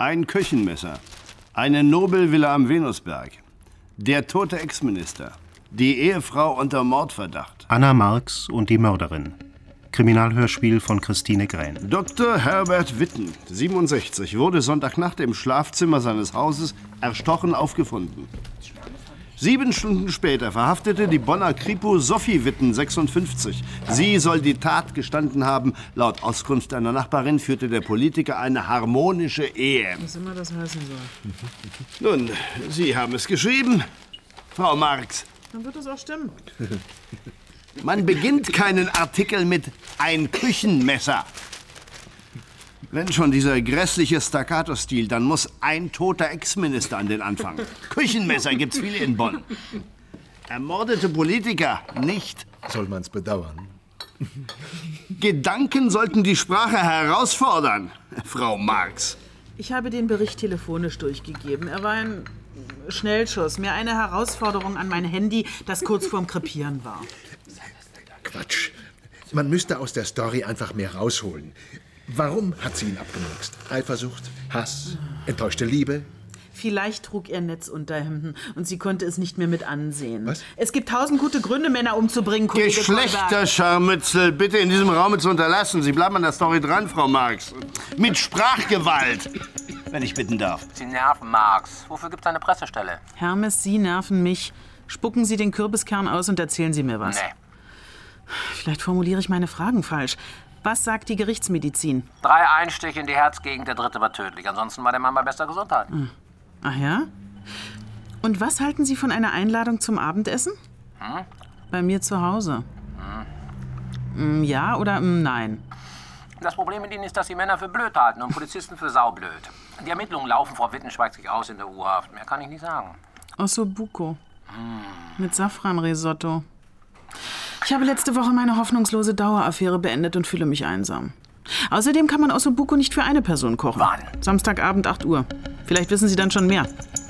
Ein Küchenmesser. Eine Nobelvilla am Venusberg. Der tote Ex-Minister. Die Ehefrau unter Mordverdacht. Anna Marx und die Mörderin. Kriminalhörspiel von Christine Grähn. Dr. Herbert Witten, 67, wurde Sonntagnacht im Schlafzimmer seines Hauses erstochen aufgefunden. 7 Stunden später verhaftete die Bonner Kripo Sophie Witten, 56. Sie soll die Tat gestanden haben. Laut Auskunft einer Nachbarin führte der Politiker eine harmonische Ehe. Was immer das heißen soll. Nun, Sie haben es geschrieben, Frau Marx. Dann wird es auch stimmen. Man beginnt keinen Artikel mit ein Küchenmesser. Wenn schon dieser grässliche Staccato-Stil, dann muss ein toter Ex-Minister an den Anfang. Küchenmesser gibt's viele in Bonn. Ermordete Politiker nicht. Soll man's bedauern? Gedanken sollten die Sprache herausfordern, Frau Marx. Ich habe den Bericht telefonisch durchgegeben. Er war ein Schnellschuss, mehr eine Herausforderung an mein Handy, das kurz vorm Krepieren war. Quatsch. Man müsste aus der Story einfach mehr rausholen. Warum hat sie ihn abgemurkst? Eifersucht, Hass, enttäuschte Liebe? Vielleicht trug er Netzunterhemden und sie konnte es nicht mehr mit ansehen. Was? Es gibt 1000 gute Gründe, Männer umzubringen, Kollege Geschlechterscharmützel, bitte in diesem Raum zu unterlassen. Sie bleiben an der Story dran, Frau Marx. Mit Sprachgewalt, wenn ich bitten darf. Sie nerven, Marx. Wofür gibt's eine Pressestelle? Hermes, Sie nerven mich. Spucken Sie den Kürbiskern aus und erzählen Sie mir was. Nee. Vielleicht formuliere ich meine Fragen falsch. Was sagt die Gerichtsmedizin? 3 Einstiche in die Herzgegend, der 3. war tödlich. Ansonsten war der Mann bei bester Gesundheit. Ach ja? Und was halten Sie von einer Einladung zum Abendessen? Bei mir zu Hause. Ja oder nein? Das Problem mit Ihnen ist, dass Sie Männer für blöd halten und Polizisten für saublöd. Die Ermittlungen laufen, Frau Witten schweigt sich aus in der U-Haft. Mehr kann ich nicht sagen. Ossobuco. Mit Safranrisotto. Ich habe letzte Woche meine hoffnungslose Daueraffäre beendet und fühle mich einsam. Außerdem kann man Ossobuco nicht für eine Person kochen. Wann? Samstagabend, 8 Uhr. Vielleicht wissen Sie dann schon mehr.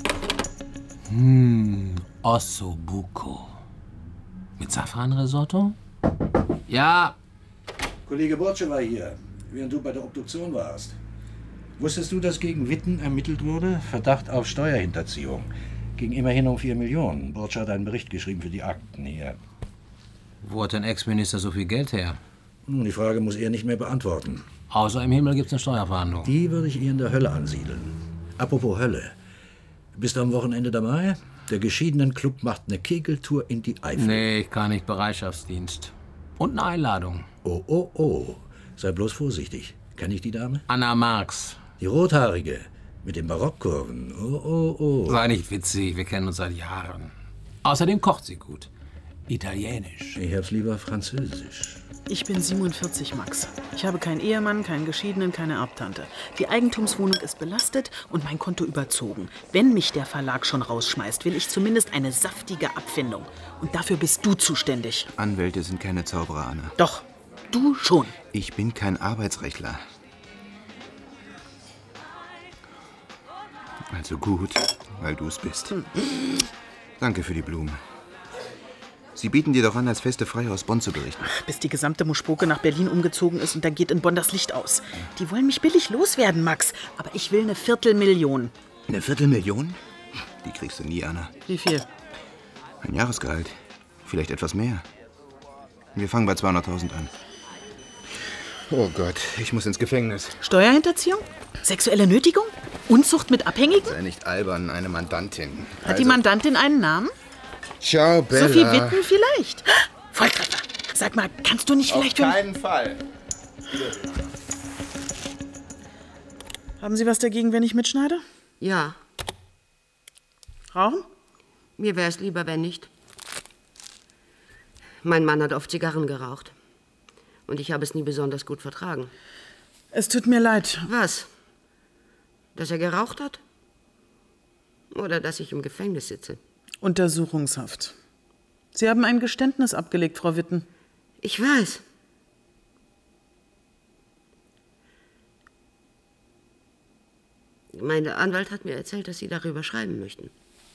Ossobuco. Mit Safranrisotto? Ja. Kollege Bortsche war hier, während du bei der Obduktion warst. Wusstest du, dass gegen Witten ermittelt wurde? Verdacht auf Steuerhinterziehung. Ging immerhin um 4 Millionen. Bortsche hat einen Bericht geschrieben für die Akten hier. Wo hat ein Ex-Minister so viel Geld her? Die Frage muss er nicht mehr beantworten. Außer im Himmel gibt's eine Steuerverhandlung. Die würde ich eher in der Hölle ansiedeln. Apropos Hölle. Bist du am Wochenende dabei? Der Geschiedenen-Club macht eine Kegeltour in die Eifel. Nee, ich kann nicht. Bereitschaftsdienst. Und eine Einladung. Oh. Sei bloß vorsichtig. Kenn ich die Dame? Anna Marx. Die Rothaarige. Mit den Barockkurven. Oh. Sei nicht witzig, wir kennen uns seit Jahren. Außerdem kocht sie gut. Italienisch. Ich hab's lieber französisch. Ich bin 47, Max. Ich habe keinen Ehemann, keinen Geschiedenen, keine Erbtante. Die Eigentumswohnung ist belastet und mein Konto überzogen. Wenn mich der Verlag schon rausschmeißt, will ich zumindest eine saftige Abfindung. Und dafür bist du zuständig. Anwälte sind keine Zauberer, Anna. Doch, du schon. Ich bin kein Arbeitsrechtler. Also gut, weil du es bist. Danke für die Blumen. Sie bieten dir doch an, als feste Freie aus Bonn zu berichten. Bis die gesamte Muschpoke nach Berlin umgezogen ist und dann geht in Bonn das Licht aus. Die wollen mich billig loswerden, Max. Aber ich will eine Viertelmillion. Eine Viertelmillion? Die kriegst du nie, Anna. Wie viel? Ein Jahresgehalt. Vielleicht etwas mehr. Wir fangen bei 200.000 an. Oh Gott, ich muss ins Gefängnis. Steuerhinterziehung? Sexuelle Nötigung? Unzucht mit Abhängigen? Sei nicht albern, eine Mandantin. Hat die Mandantin einen Namen? Ciao, Bella. Sophie Witten vielleicht? Volltreffer. Sag mal, kannst du nicht vielleicht... Auf keinen Fall. Haben Sie was dagegen, wenn ich mitschneide? Ja, Rauchen? mir wäre es lieber, wenn nicht. Mein Mann hat oft Zigarren geraucht. Und ich habe es nie besonders gut vertragen. Es tut mir leid. Was? Dass er geraucht hat? Oder dass ich im Gefängnis sitze? Untersuchungshaft. Sie haben ein Geständnis abgelegt, Frau Witten. Ich weiß. Mein Anwalt hat mir erzählt, dass Sie darüber schreiben möchten.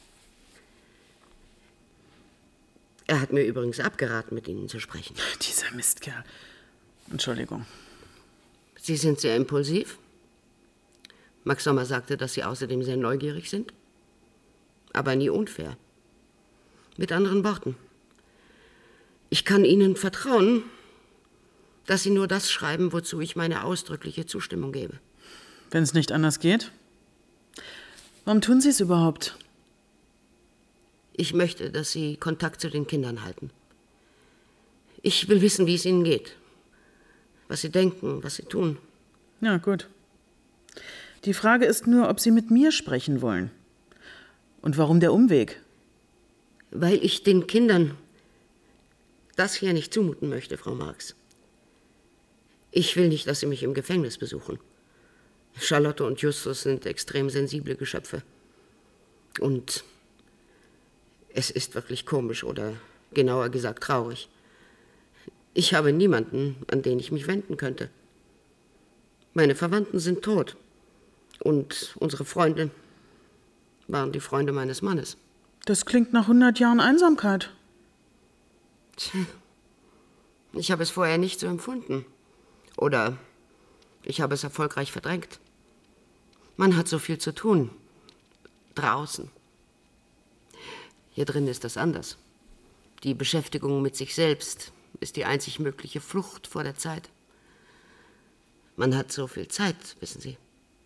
Er hat mir übrigens abgeraten, mit Ihnen zu sprechen. Dieser Mistkerl. Entschuldigung. Sie sind sehr impulsiv. Max Sommer sagte, dass Sie außerdem sehr neugierig sind, aber nie unfair. Mit anderen Worten, ich kann Ihnen vertrauen, dass Sie nur das schreiben, wozu ich meine ausdrückliche Zustimmung gebe. Wenn es nicht anders geht? Warum tun Sie es überhaupt? Ich möchte, dass Sie Kontakt zu den Kindern halten. Ich will wissen, wie es ihnen geht. Was sie denken, was sie tun. Ja, gut. Die Frage ist nur, ob Sie mit mir sprechen wollen. Und warum der Umweg? Weil ich den Kindern das hier nicht zumuten möchte, Frau Marx. Ich will nicht, dass sie mich im Gefängnis besuchen. Charlotte und Justus sind extrem sensible Geschöpfe. Und es ist wirklich komisch oder genauer gesagt traurig. Ich habe niemanden, an den ich mich wenden könnte. Meine Verwandten sind tot. Und unsere Freunde waren die Freunde meines Mannes. Das klingt nach 100 Jahren Einsamkeit. Tja, ich habe es vorher nicht so empfunden. Oder ich habe es erfolgreich verdrängt. Man hat so viel zu tun. Draußen. Hier drin ist das anders. Die Beschäftigung mit sich selbst ist die einzig mögliche Flucht vor der Zeit. Man hat so viel Zeit, wissen Sie.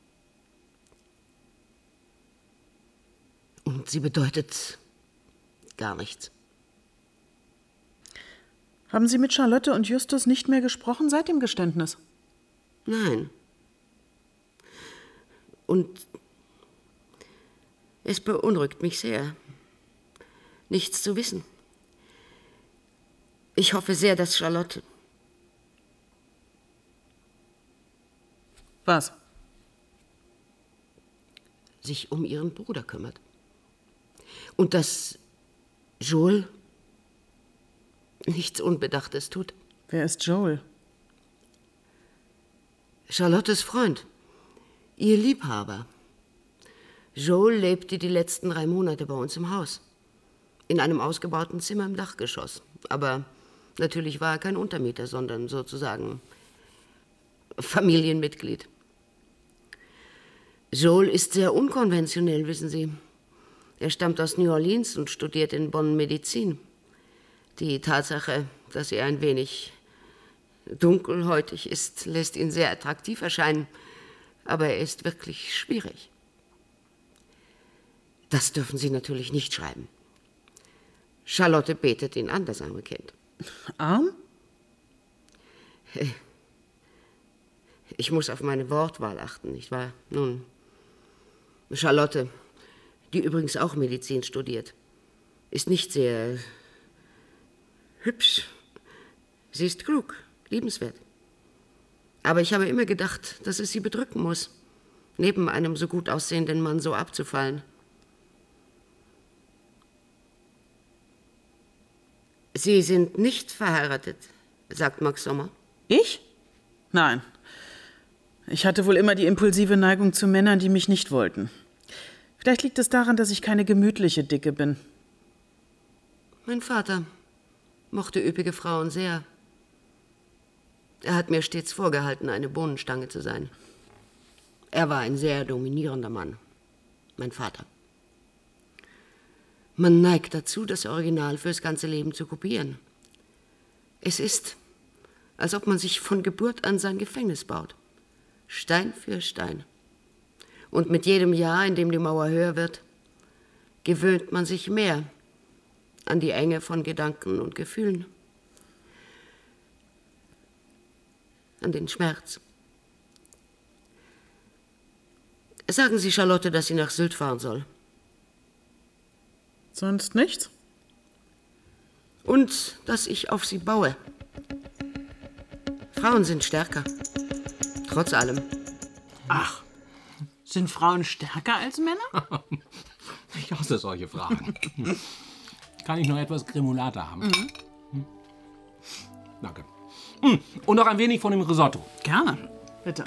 Und sie bedeutet gar nichts. Haben Sie mit Charlotte und Justus nicht mehr gesprochen seit dem Geständnis? Nein. Und es beunruhigt mich sehr, nichts zu wissen. Ich hoffe sehr, dass Charlotte... Was? Sich um ihren Bruder kümmert. Und dass Joel nichts Unbedachtes tut. Wer ist Joel? Charlottes Freund. Ihr Liebhaber. Joel lebte die letzten 3 Monate bei uns im Haus. In einem ausgebauten Zimmer im Dachgeschoss. Aber natürlich war er kein Untermieter, sondern sozusagen Familienmitglied. Joel ist sehr unkonventionell, wissen Sie. Er stammt aus New Orleans und studiert in Bonn Medizin. Die Tatsache, dass er ein wenig dunkelhäutig ist, lässt ihn sehr attraktiv erscheinen. Aber er ist wirklich schwierig. Das dürfen Sie natürlich nicht schreiben. Charlotte betet ihn an, das arme Kind. Arm? Ich muss auf meine Wortwahl achten, nicht wahr? Nun, Charlotte, die übrigens auch Medizin studiert, ist nicht sehr hübsch. Sie ist klug, liebenswert. Aber ich habe immer gedacht, dass es sie bedrücken muss, neben einem so gut aussehenden Mann so abzufallen. Sie sind nicht verheiratet, sagt Max Sommer. Ich? Nein. Ich hatte wohl immer die impulsive Neigung zu Männern, die mich nicht wollten. Vielleicht liegt es daran, dass ich keine gemütliche Dicke bin. Mein Vater mochte üppige Frauen sehr. Er hat mir stets vorgehalten, eine Bohnenstange zu sein. Er war ein sehr dominierender Mann, mein Vater. Man neigt dazu, das Original fürs ganze Leben zu kopieren. Es ist, als ob man sich von Geburt an sein Gefängnis baut. Stein für Stein. Und mit jedem Jahr, in dem die Mauer höher wird, gewöhnt man sich mehr an die Enge von Gedanken und Gefühlen. An den Schmerz. Sagen Sie Charlotte, dass sie nach Sylt fahren soll. Sonst nichts? Und dass ich auf sie baue. Frauen sind stärker. Trotz allem. Ach, Sind Frauen stärker als Männer? ich hasse solche Fragen. Kann ich noch etwas Gremolata haben? Danke. Und noch ein wenig von dem Risotto. Gerne. Bitte.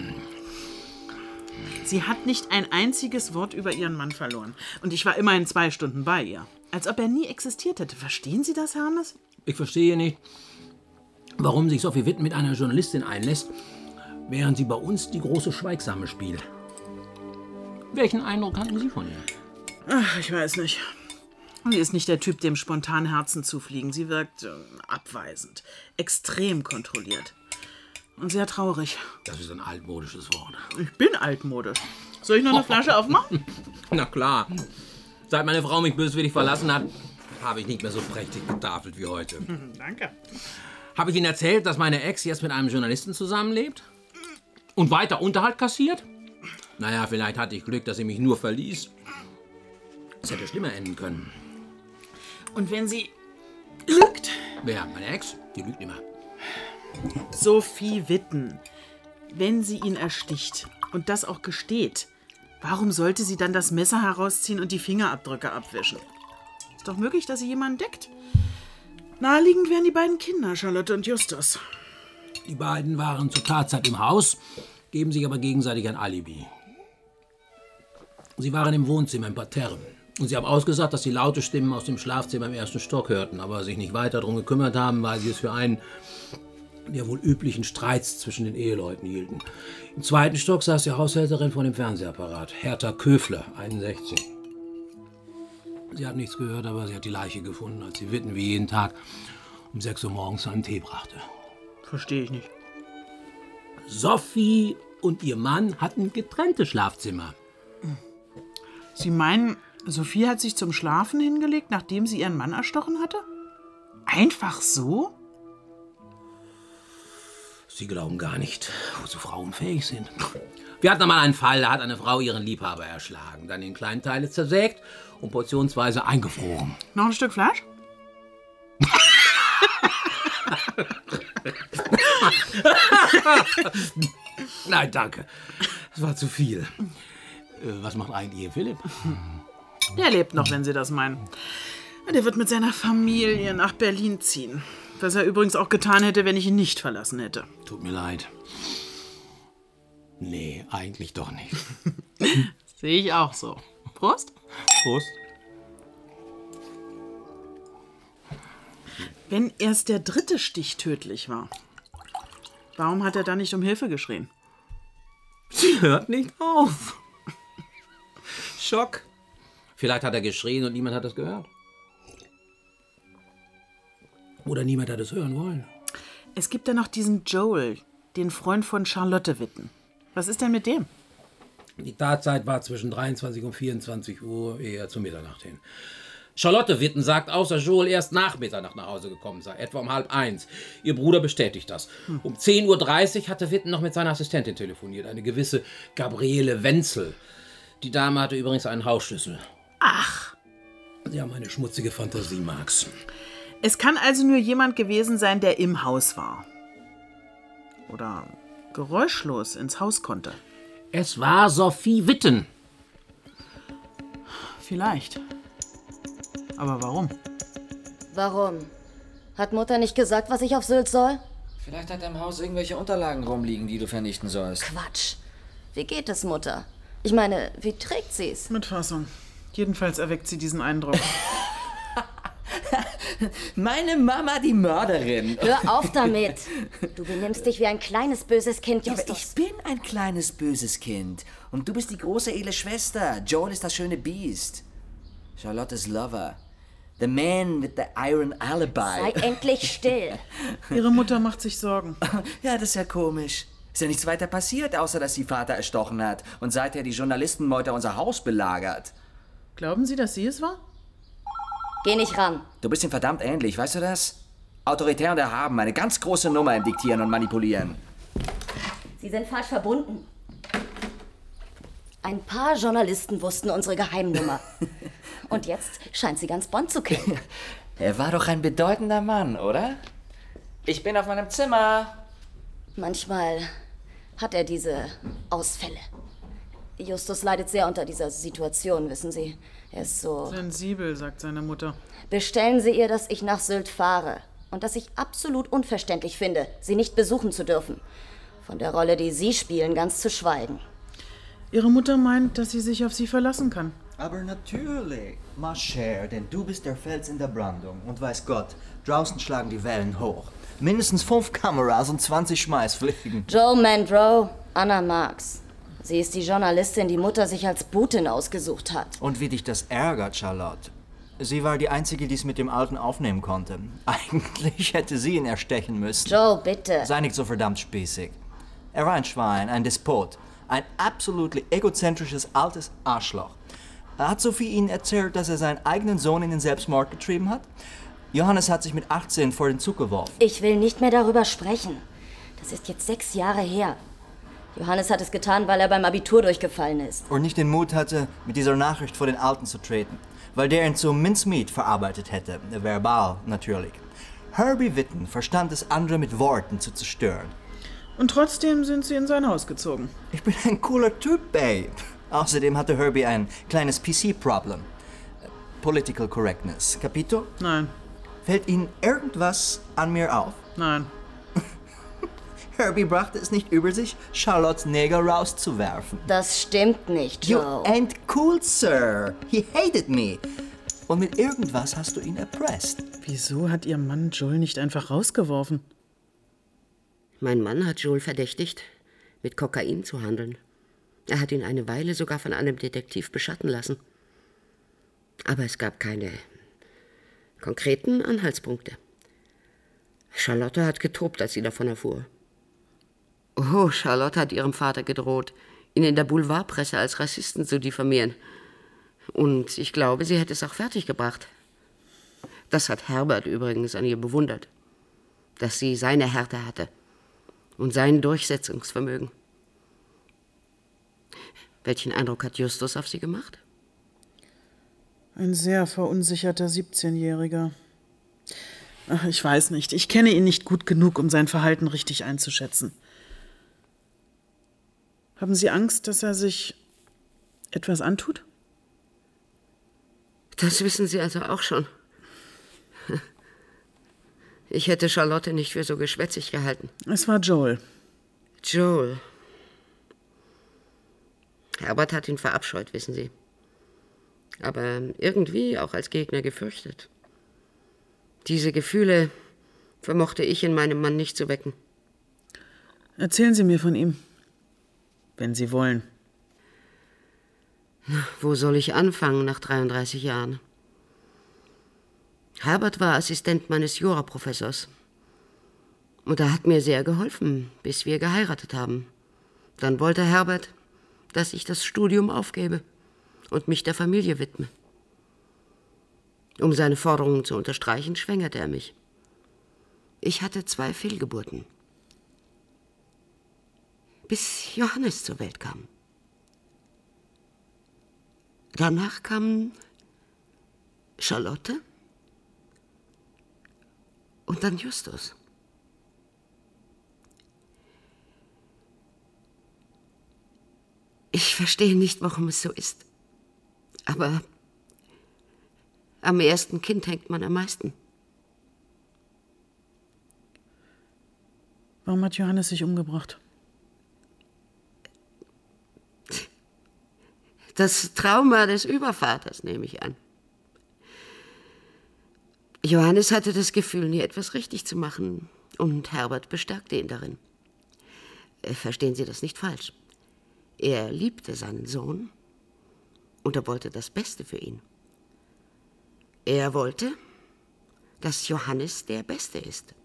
Sie hat nicht ein einziges Wort über ihren Mann verloren. Und ich war immerhin 2 Stunden bei ihr. Als ob er nie existiert hätte. Verstehen Sie das, Hermes? Ich verstehe nicht, warum sich Sophie Witten mit einer Journalistin einlässt, während sie bei uns die große Schweigsame spielt. Welchen Eindruck hatten Sie von ihr? Ach, ich weiß nicht. Sie ist nicht der Typ, dem spontan Herzen zufliegen. Sie wirkt abweisend, extrem kontrolliert und sehr traurig. Das ist ein altmodisches Wort. Ich bin altmodisch. Soll ich noch eine Flasche aufmachen? Na klar. Seit meine Frau mich böswillig verlassen hat, habe ich nicht mehr so prächtig getafelt wie heute. Danke. Habe ich Ihnen erzählt, dass meine Ex jetzt mit einem Journalisten zusammenlebt? Und weiter Unterhalt kassiert? Naja, vielleicht hatte ich Glück, dass sie mich nur verließ. Es hätte schlimmer enden können. Und wenn sie lügt? Wer? Meine Ex? Die lügt immer. Sophie Witten. Wenn sie ihn ersticht und das auch gesteht, warum sollte sie dann das Messer herausziehen und die Fingerabdrücke abwischen? Ist doch möglich, dass sie jemanden deckt. Naheliegend wären die beiden Kinder, Charlotte und Justus. Die beiden waren zur Tatzeit im Haus, geben sich aber gegenseitig ein Alibi. Sie waren im Wohnzimmer im Parterre. Und sie haben ausgesagt, dass sie laute Stimmen aus dem Schlafzimmer im 1. Stock hörten, aber sich nicht weiter darum gekümmert haben, weil sie es für einen der wohl üblichen Streits zwischen den Eheleuten hielten. Im 2. Stock saß die Haushälterin vor dem Fernsehapparat, Hertha Köfler, 61. Sie hat nichts gehört, aber sie hat die Leiche gefunden, als sie Witten wie jeden Tag um 6 Uhr morgens einen Tee brachte. Verstehe ich nicht. Sophie und ihr Mann hatten getrennte Schlafzimmer. Sie meinen, Sophie hat sich zum Schlafen hingelegt, nachdem sie ihren Mann erstochen hatte? Einfach so? Sie glauben gar nicht, wozu Frauen fähig sind. Wir hatten einmal einen Fall, da hat eine Frau ihren Liebhaber erschlagen, dann in kleine Teile zersägt und portionsweise eingefroren. Noch ein Stück Fleisch? Nein, danke. Das war zu viel. Was macht eigentlich Ihr Philipp? Der lebt noch, wenn Sie das meinen. Der wird mit seiner Familie nach Berlin ziehen. Was er übrigens auch getan hätte, wenn ich ihn nicht verlassen hätte. Tut mir leid. Nee, eigentlich doch nicht. Sehe ich auch so. Prost. Prost. Wenn erst der 3. Stich tödlich war, warum hat er dann nicht um Hilfe geschrien? Sie hört nicht auf. Schock. Vielleicht hat er geschrien und niemand hat es gehört. Oder niemand hat es hören wollen. Es gibt ja noch diesen Joel, den Freund von Charlotte Witten. Was ist denn mit dem? Die Tatzeit war zwischen 23 und 24 Uhr, eher zur Mitternacht hin. Charlotte Witten sagt aus, dass Joel erst nach Mitternacht nach Hause gekommen sei, etwa um 12:30. Ihr Bruder bestätigt das. Um 10:30 Uhr hatte Witten noch mit seiner Assistentin telefoniert, eine gewisse Gabriele Wenzel. Die Dame hatte übrigens einen Hausschlüssel. Ach. Sie haben eine schmutzige Fantasie, Max. Es kann also nur jemand gewesen sein, der im Haus war. Oder geräuschlos ins Haus konnte. Es war Sophie Witten. Vielleicht. Aber warum? Warum? Hat Mutter nicht gesagt, was ich auf Sylt soll? Vielleicht hat er im Haus irgendwelche Unterlagen rumliegen, die du vernichten sollst. Quatsch. Wie geht es, Mutter? Ich meine, wie trägt sie's? Mit Fassung. Jedenfalls erweckt sie diesen Eindruck. Meine Mama, die Mörderin. Hör auf damit. Du benimmst dich wie ein kleines, böses Kind, Justus. Aber ich bin ein kleines, böses Kind. Und du bist die große, edle Schwester. Joel ist das schöne Biest. Charlottes Lover. The man with the iron alibi. Sei endlich still. Ihre Mutter macht sich Sorgen. Ja, das ist ja komisch. Ist ja nichts weiter passiert, außer dass sie Vater erstochen hat und seither die Journalistenmeute unser Haus belagert. Glauben Sie, dass sie es war? Geh nicht ran. Du bist ihm verdammt ähnlich, weißt du das? Autoritär und erhaben, eine ganz große Nummer im Diktieren und Manipulieren. Sie sind falsch verbunden. Ein paar Journalisten wussten unsere Geheimnummer. Und jetzt scheint sie ganz Bonn zu kennen. Er war doch ein bedeutender Mann, oder? Ich bin auf meinem Zimmer. Manchmal hat er diese Ausfälle. Justus leidet sehr unter dieser Situation, wissen Sie. Er ist so... Sensibel, sagt seine Mutter. Bestellen Sie ihr, dass ich nach Sylt fahre. Und dass ich absolut unverständlich finde, sie nicht besuchen zu dürfen. Von der Rolle, die Sie spielen, ganz zu schweigen. Ihre Mutter meint, dass sie sich auf sie verlassen kann. Aber natürlich, ma chère, denn du bist der Fels in der Brandung. Und weiß Gott, draußen schlagen die Wellen hoch. Mindestens 5 Kameras und 20 Schmeißfliegen. Joe Mandro, Anna Marks. Sie ist die Journalistin, die Mutter sich als Botin ausgesucht hat. Und wie dich das ärgert, Charlotte. Sie war die Einzige, die es mit dem Alten aufnehmen konnte. Eigentlich hätte sie ihn erstechen müssen. Joe, bitte. Sei nicht so verdammt spießig. Er war ein Schwein, ein Despot. Ein absolut egozentrisches, altes Arschloch. Hat Sophie Ihnen erzählt, dass er seinen eigenen Sohn in den Selbstmord getrieben hat? Johannes hat sich mit 18 vor den Zug geworfen. Ich will nicht mehr darüber sprechen. Das ist jetzt 6 Jahre her. Johannes hat es getan, weil er beim Abitur durchgefallen ist. Und nicht den Mut hatte, mit dieser Nachricht vor den Alten zu treten. Weil der ihn zu Mincemeat verarbeitet hätte. Verbal, natürlich. Herbie Witten verstand es, andere mit Worten zu zerstören. Und trotzdem sind Sie in sein Haus gezogen. Ich bin ein cooler Typ, Babe. Außerdem hatte Herbie ein kleines PC-Problem. Political Correctness. Capito? Nein. Fällt Ihnen irgendwas an mir auf? Nein. Herbie brachte es nicht über sich, Charlottes Neger rauszuwerfen. Das stimmt nicht, Joe. You ain't cool, sir. He hated me. Und mit irgendwas hast du ihn erpresst. Wieso hat Ihr Mann Joel nicht einfach rausgeworfen? Mein Mann hat Joel verdächtigt, mit Kokain zu handeln. Er hat ihn eine Weile sogar von einem Detektiv beschatten lassen. Aber es gab keine konkreten Anhaltspunkte. Charlotte hat getobt, als sie davon erfuhr. Oh, Charlotte hat ihrem Vater gedroht, ihn in der Boulevardpresse als Rassisten zu diffamieren. Und ich glaube, sie hätte es auch fertiggebracht. Das hat Herbert übrigens an ihr bewundert, dass sie seine Härte hatte und sein Durchsetzungsvermögen. Welchen Eindruck hat Justus auf Sie gemacht? Ein sehr verunsicherter 17-Jähriger. Ach, ich weiß nicht. Ich kenne ihn nicht gut genug, um sein Verhalten richtig einzuschätzen. Haben Sie Angst, dass er sich etwas antut? Das wissen Sie also auch schon. Ich hätte Charlotte nicht für so geschwätzig gehalten. Es war Joel. Joel. Herbert hat ihn verabscheut, wissen Sie. Aber irgendwie auch als Gegner gefürchtet. Diese Gefühle vermochte ich in meinem Mann nicht zu wecken. Erzählen Sie mir von ihm, wenn Sie wollen. Wo soll ich anfangen nach 33 Jahren? Herbert war Assistent meines Juraprofessors. Und er hat mir sehr geholfen, bis wir geheiratet haben. Dann wollte Herbert, dass ich das Studium aufgebe und mich der Familie widme. Um seine Forderungen zu unterstreichen, schwängerte er mich. Ich hatte 2 Fehlgeburten. Bis Johannes zur Welt kam. Danach kamen Charlotte und dann Justus. Ich verstehe nicht, warum es so ist. Aber am ersten Kind hängt man am meisten. Warum hat Johannes sich umgebracht? Das Trauma des Übervaters, nehme ich an. Johannes hatte das Gefühl, nie etwas richtig zu machen. Und Herbert bestärkte ihn darin. Verstehen Sie das nicht falsch. Er liebte seinen Sohn und er wollte das Beste für ihn. Er wollte, dass Johannes der Beste ist.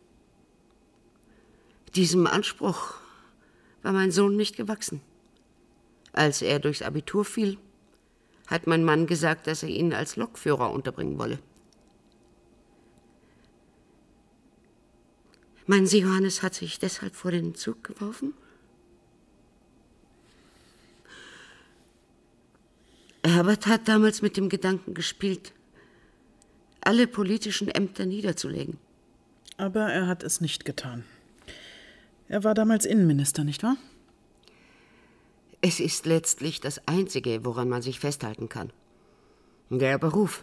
Diesem Anspruch war mein Sohn nicht gewachsen. Als er durchs Abitur fiel, hat mein Mann gesagt, dass er ihn als Lokführer unterbringen wolle. Meinen Sie, Johannes hat sich deshalb vor den Zug geworfen? Herbert hat damals mit dem Gedanken gespielt, alle politischen Ämter niederzulegen. Aber er hat es nicht getan. Er war damals Innenminister, nicht wahr? Es ist letztlich das Einzige, woran man sich festhalten kann. Der Beruf.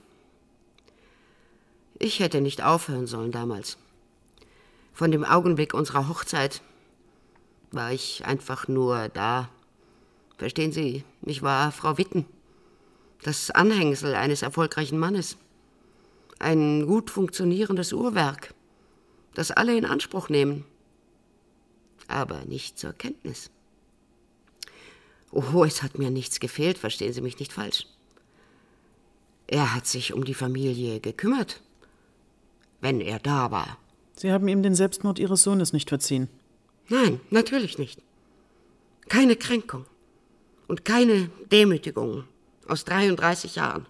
Ich hätte nicht aufhören sollen damals. Von dem Augenblick unserer Hochzeit war ich einfach nur da. Verstehen Sie, ich war Frau Witten, das Anhängsel eines erfolgreichen Mannes. Ein gut funktionierendes Uhrwerk, das alle in Anspruch nehmen, aber nicht zur Kenntnis. Oh, es hat mir nichts gefehlt, verstehen Sie mich nicht falsch. Er hat sich um die Familie gekümmert, wenn er da war. Sie haben ihm den Selbstmord Ihres Sohnes nicht verziehen? Nein, natürlich nicht. Keine Kränkung und keine Demütigung aus 33 Jahren.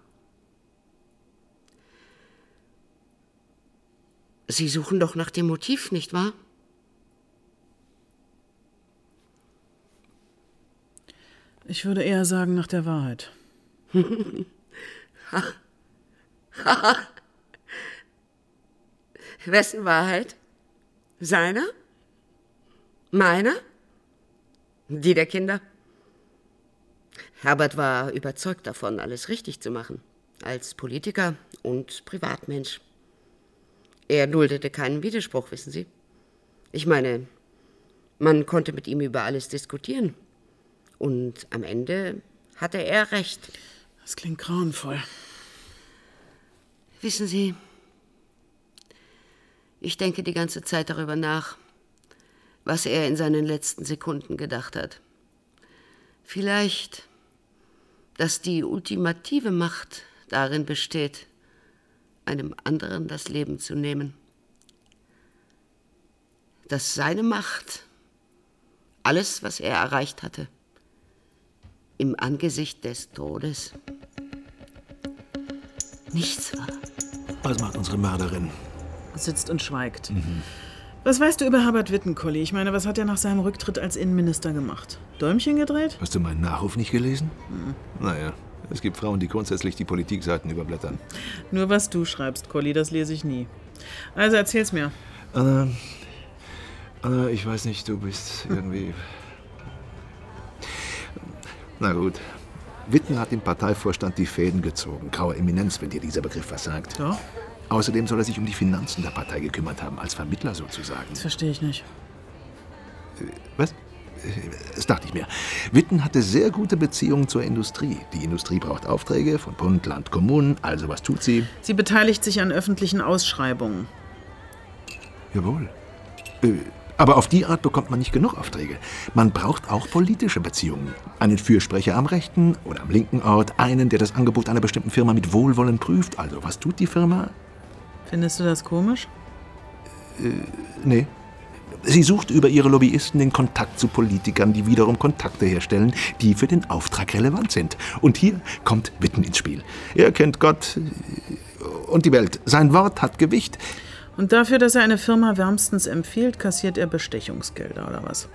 Sie suchen doch nach dem Motiv, nicht wahr? Ich würde eher sagen, nach der Wahrheit. Wessen Wahrheit? Seiner? Meiner? Die der Kinder? Herbert war überzeugt davon, alles richtig zu machen. Als Politiker und Privatmensch. Er duldete keinen Widerspruch, wissen Sie. Ich meine, man konnte mit ihm über alles diskutieren. Und am Ende hatte er recht. Das klingt grauenvoll. Wissen Sie, ich denke die ganze Zeit darüber nach, was er in seinen letzten Sekunden gedacht hat. Vielleicht, dass die ultimative Macht darin besteht, einem anderen das Leben zu nehmen. Dass seine Macht, alles, was er erreicht hatte, im Angesicht des Todes nichts war. Was macht unsere Mörderin? Sitzt und schweigt. Was weißt du über Herbert Witten, Colli? Ich meine, was hat er nach seinem Rücktritt als Innenminister gemacht? Däumchen gedreht? Hast du meinen Nachruf nicht gelesen? Naja, es gibt Frauen, die grundsätzlich die Politikseiten überblättern. Nur was du schreibst, Colli, das lese ich nie. Also erzähl's mir. Anna, ich weiß nicht, du bist irgendwie... Na gut. Witten hat im Parteivorstand die Fäden gezogen. Graue Eminenz, wenn dir dieser Begriff was sagt. Ja? Außerdem soll er sich um die Finanzen der Partei gekümmert haben, als Vermittler sozusagen. Das verstehe ich nicht. Was? Das dachte ich mir. Witten hatte sehr gute Beziehungen zur Industrie. Die Industrie braucht Aufträge von Bund, Land, Kommunen. Also was tut sie? Sie beteiligt sich an öffentlichen Ausschreibungen. Jawohl. Aber auf die Art bekommt man nicht genug Aufträge. Man braucht auch politische Beziehungen. Einen Fürsprecher am rechten oder am linken Ort. Einen, der das Angebot einer bestimmten Firma mit Wohlwollen prüft. Also was tut die Firma? Findest du das komisch? Nee. Sie sucht über ihre Lobbyisten den Kontakt zu Politikern, die wiederum Kontakte herstellen, die für den Auftrag relevant sind. Und hier kommt Witten ins Spiel. Er kennt Gott und die Welt. Sein Wort hat Gewicht. Und dafür, dass er eine Firma wärmstens empfiehlt, kassiert er Bestechungsgelder, oder was?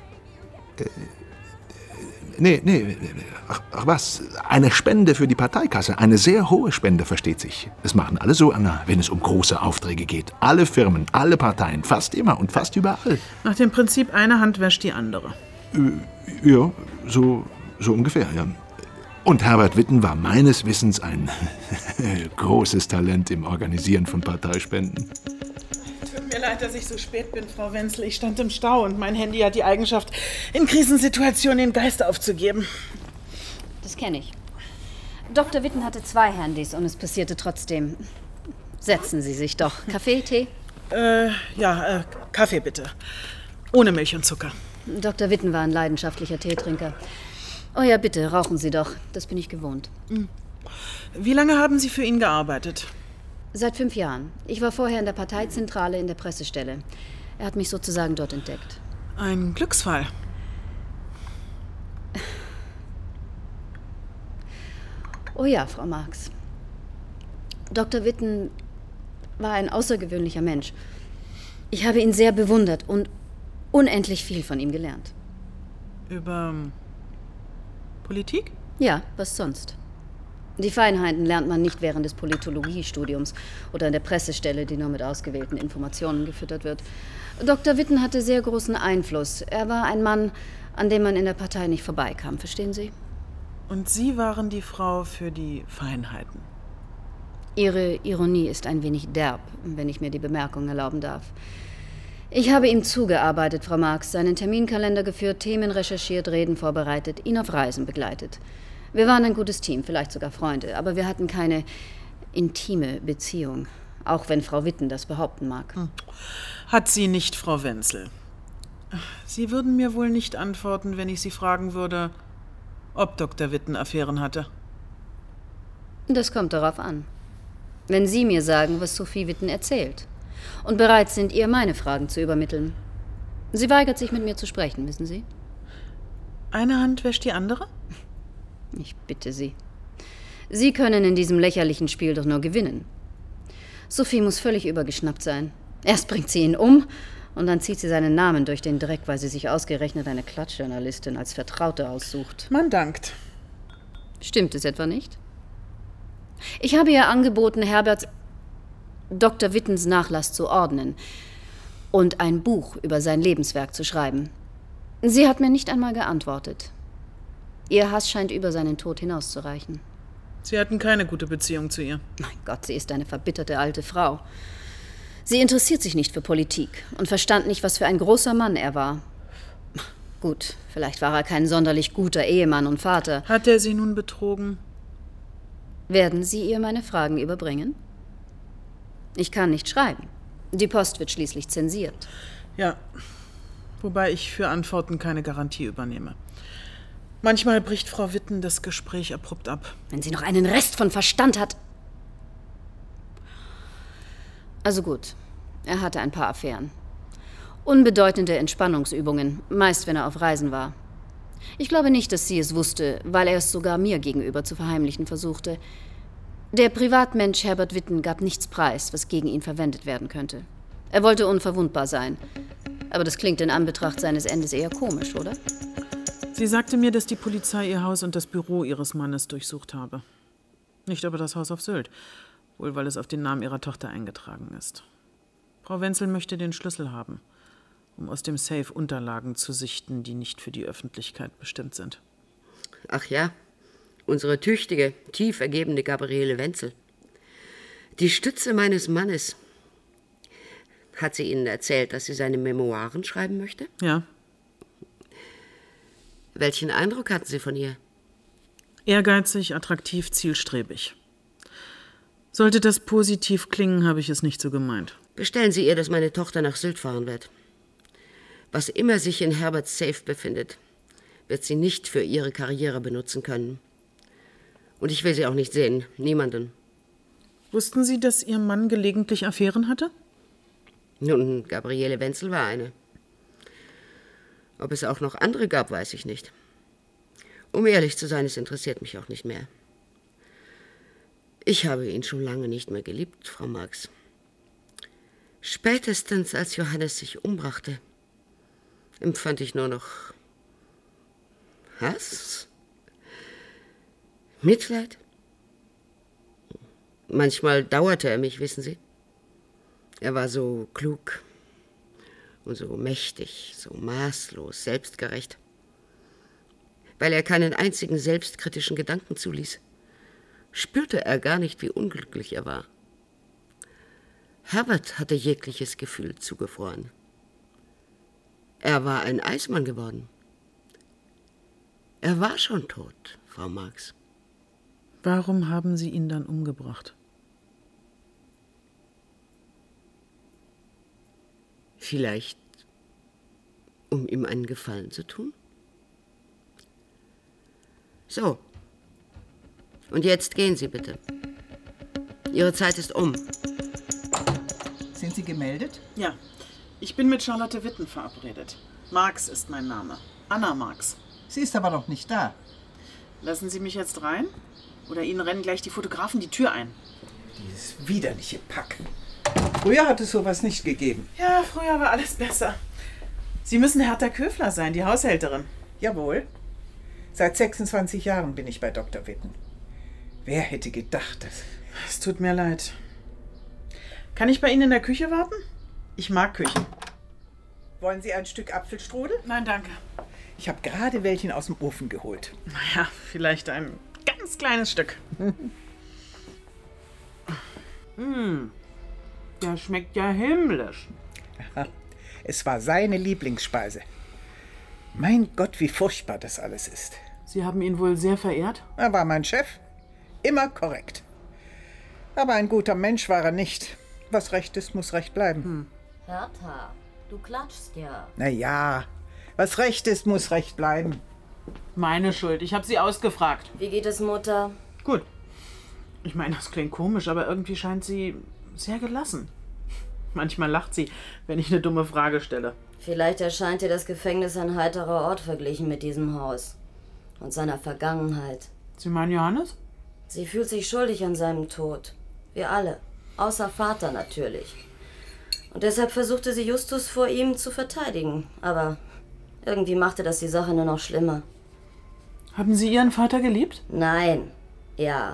Nee. Ach was, eine Spende für die Parteikasse. Eine sehr hohe Spende, versteht sich. Das machen alle so, Anna, wenn es um große Aufträge geht. Alle Firmen, alle Parteien, fast immer und fast überall. Nach dem Prinzip, eine Hand wäscht die andere. Ja, so ungefähr, ja. Und Herbert Witten war meines Wissens ein großes Talent im Organisieren von Parteispenden. Tut mir leid, dass ich so spät bin, Frau Wenzel. Ich stand im Stau und mein Handy hat die Eigenschaft, in Krisensituationen den Geist aufzugeben. Das kenne ich. Dr. Witten hatte 2 Handys und es passierte trotzdem. Setzen Sie sich doch. Kaffee, Tee? Kaffee bitte. Ohne Milch und Zucker. Dr. Witten war ein leidenschaftlicher Teetrinker. Oh ja, bitte, rauchen Sie doch. Das bin ich gewohnt. Wie lange haben Sie für ihn gearbeitet? Seit 5 Jahren. Ich war vorher in der Parteizentrale in der Pressestelle. Er hat mich sozusagen dort entdeckt. Ein Glücksfall. Oh ja, Frau Marx. Dr. Witten war ein außergewöhnlicher Mensch. Ich habe ihn sehr bewundert und unendlich viel von ihm gelernt. Über Politik? Ja, was sonst? Die Feinheiten lernt man nicht während des Politologiestudiums oder in der Pressestelle, die nur mit ausgewählten Informationen gefüttert wird. Dr. Witten hatte sehr großen Einfluss. Er war ein Mann, an dem man in der Partei nicht vorbeikam, verstehen Sie? Und Sie waren die Frau für die Feinheiten? Ihre Ironie ist ein wenig derb, wenn ich mir die Bemerkung erlauben darf. Ich habe ihm zugearbeitet, Frau Marx, seinen Terminkalender geführt, Themen recherchiert, Reden vorbereitet, ihn auf Reisen begleitet. Wir waren ein gutes Team, vielleicht sogar Freunde, aber wir hatten keine intime Beziehung, auch wenn Frau Witten das behaupten mag. Hat sie nicht, Frau Wenzel. Sie würden mir wohl nicht antworten, wenn ich Sie fragen würde, ob Dr. Witten Affären hatte. Das kommt darauf an. Wenn Sie mir sagen, was Sophie Witten erzählt und bereit sind, ihr meine Fragen zu übermitteln. Sie weigert sich, mit mir zu sprechen, wissen Sie? Eine Hand wäscht die andere? Ich bitte Sie. Sie können in diesem lächerlichen Spiel doch nur gewinnen. Sophie muss völlig übergeschnappt sein. Erst bringt sie ihn um und dann zieht sie seinen Namen durch den Dreck, weil sie sich ausgerechnet eine Klatschjournalistin als Vertraute aussucht. Man dankt. Stimmt es etwa nicht? Ich habe ihr angeboten, Herberts Dr. Wittens Nachlass zu ordnen und ein Buch über sein Lebenswerk zu schreiben. Sie hat mir nicht einmal geantwortet. Ihr Hass scheint über seinen Tod hinauszureichen. Sie hatten keine gute Beziehung zu ihr. Mein Gott, sie ist eine verbitterte alte Frau. Sie interessiert sich nicht für Politik und verstand nicht, was für ein großer Mann er war. Gut, vielleicht war er kein sonderlich guter Ehemann und Vater. Hat er Sie nun betrogen? Werden Sie ihr meine Fragen überbringen? Ich kann nicht schreiben. Die Post wird schließlich zensiert. Ja, wobei ich für Antworten keine Garantie übernehme. Manchmal bricht Frau Witten das Gespräch abrupt ab. Wenn sie noch einen Rest von Verstand hat. Also gut, er hatte ein paar Affären. Unbedeutende Entspannungsübungen, meist wenn er auf Reisen war. Ich glaube nicht, dass sie es wusste, weil er es sogar mir gegenüber zu verheimlichen versuchte. Der Privatmensch Herbert Witten gab nichts preis, was gegen ihn verwendet werden könnte. Er wollte unverwundbar sein. Aber das klingt in Anbetracht seines Endes eher komisch, oder? Sie sagte mir, dass die Polizei ihr Haus und das Büro ihres Mannes durchsucht habe. Nicht aber das Haus auf Sylt, wohl weil es auf den Namen ihrer Tochter eingetragen ist. Frau Wenzel möchte den Schlüssel haben, um aus dem Safe Unterlagen zu sichten, die nicht für die Öffentlichkeit bestimmt sind. Ach ja, unsere tüchtige, tief ergebene Gabriele Wenzel. Die Stütze meines Mannes. Hat sie Ihnen erzählt, dass sie seine Memoiren schreiben möchte? Ja. Welchen Eindruck hatten Sie von ihr? Ehrgeizig, attraktiv, zielstrebig. Sollte das positiv klingen, habe ich es nicht so gemeint. Bestellen Sie ihr, dass meine Tochter nach Sylt fahren wird. Was immer sich in Herberts Safe befindet, wird sie nicht für ihre Karriere benutzen können. Und ich will sie auch nicht sehen. Niemanden. Wussten Sie, dass Ihr Mann gelegentlich Affären hatte? Nun, Gabriele Wenzel war eine. Ob es auch noch andere gab, weiß ich nicht. Um ehrlich zu sein, es interessiert mich auch nicht mehr. Ich habe ihn schon lange nicht mehr geliebt, Frau Marx. Spätestens als Johannes sich umbrachte, empfand ich nur noch Hass, Mitleid. Manchmal dauerte er mich, wissen Sie. Er war so klug und so mächtig, so maßlos selbstgerecht, weil er keinen einzigen selbstkritischen Gedanken zuließ. Spürte er gar nicht, wie unglücklich er war. Herbert hatte jegliches Gefühl zugefroren. Er war ein Eismann geworden. Er war schon tot, Frau Marx. Warum haben Sie ihn dann umgebracht? Vielleicht, um ihm einen Gefallen zu tun? So. Und jetzt gehen Sie bitte. Ihre Zeit ist um. Sind Sie gemeldet? Ja. Ich bin mit Charlotte Witten verabredet. Marx ist mein Name. Anna Marx. Sie ist aber noch nicht da. Lassen Sie mich jetzt rein? Oder Ihnen rennen gleich die Fotografen die Tür ein? Dieses widerliche Pack. Früher hat es sowas nicht gegeben. Ja, früher war alles besser. Sie müssen Hertha Köfler sein, die Haushälterin. Jawohl. Seit 26 Jahren bin ich bei Dr. Witten. Wer hätte gedacht, dass... Es tut mir leid. Kann ich bei Ihnen in der Küche warten? Ich mag Küchen. Wollen Sie ein Stück Apfelstrudel? Nein, danke. Ich habe gerade welchen aus dem Ofen geholt. Naja, vielleicht ein ganz kleines Stück. Der schmeckt ja himmlisch. Es war seine Lieblingsspeise. Mein Gott, wie furchtbar das alles ist. Sie haben ihn wohl sehr verehrt? Er war mein Chef. Immer korrekt. Aber ein guter Mensch war er nicht. Was recht ist, muss recht bleiben. Hertha, du klatschst ja. Na ja, was recht ist, muss recht bleiben. Meine Schuld. Ich habe sie ausgefragt. Wie geht es Mutter? Gut. Ich meine, das klingt komisch, aber irgendwie scheint sie sehr gelassen. Manchmal lacht sie, wenn ich eine dumme Frage stelle. Vielleicht erscheint ihr das Gefängnis ein heiterer Ort verglichen mit diesem Haus. Und seiner Vergangenheit. Sie meinen Johannes? Sie fühlt sich schuldig an seinem Tod. Wir alle. Außer Vater natürlich. Und deshalb versuchte sie Justus vor ihm zu verteidigen. Aber irgendwie machte das die Sache nur noch schlimmer. Haben Sie Ihren Vater geliebt? Nein. Ja.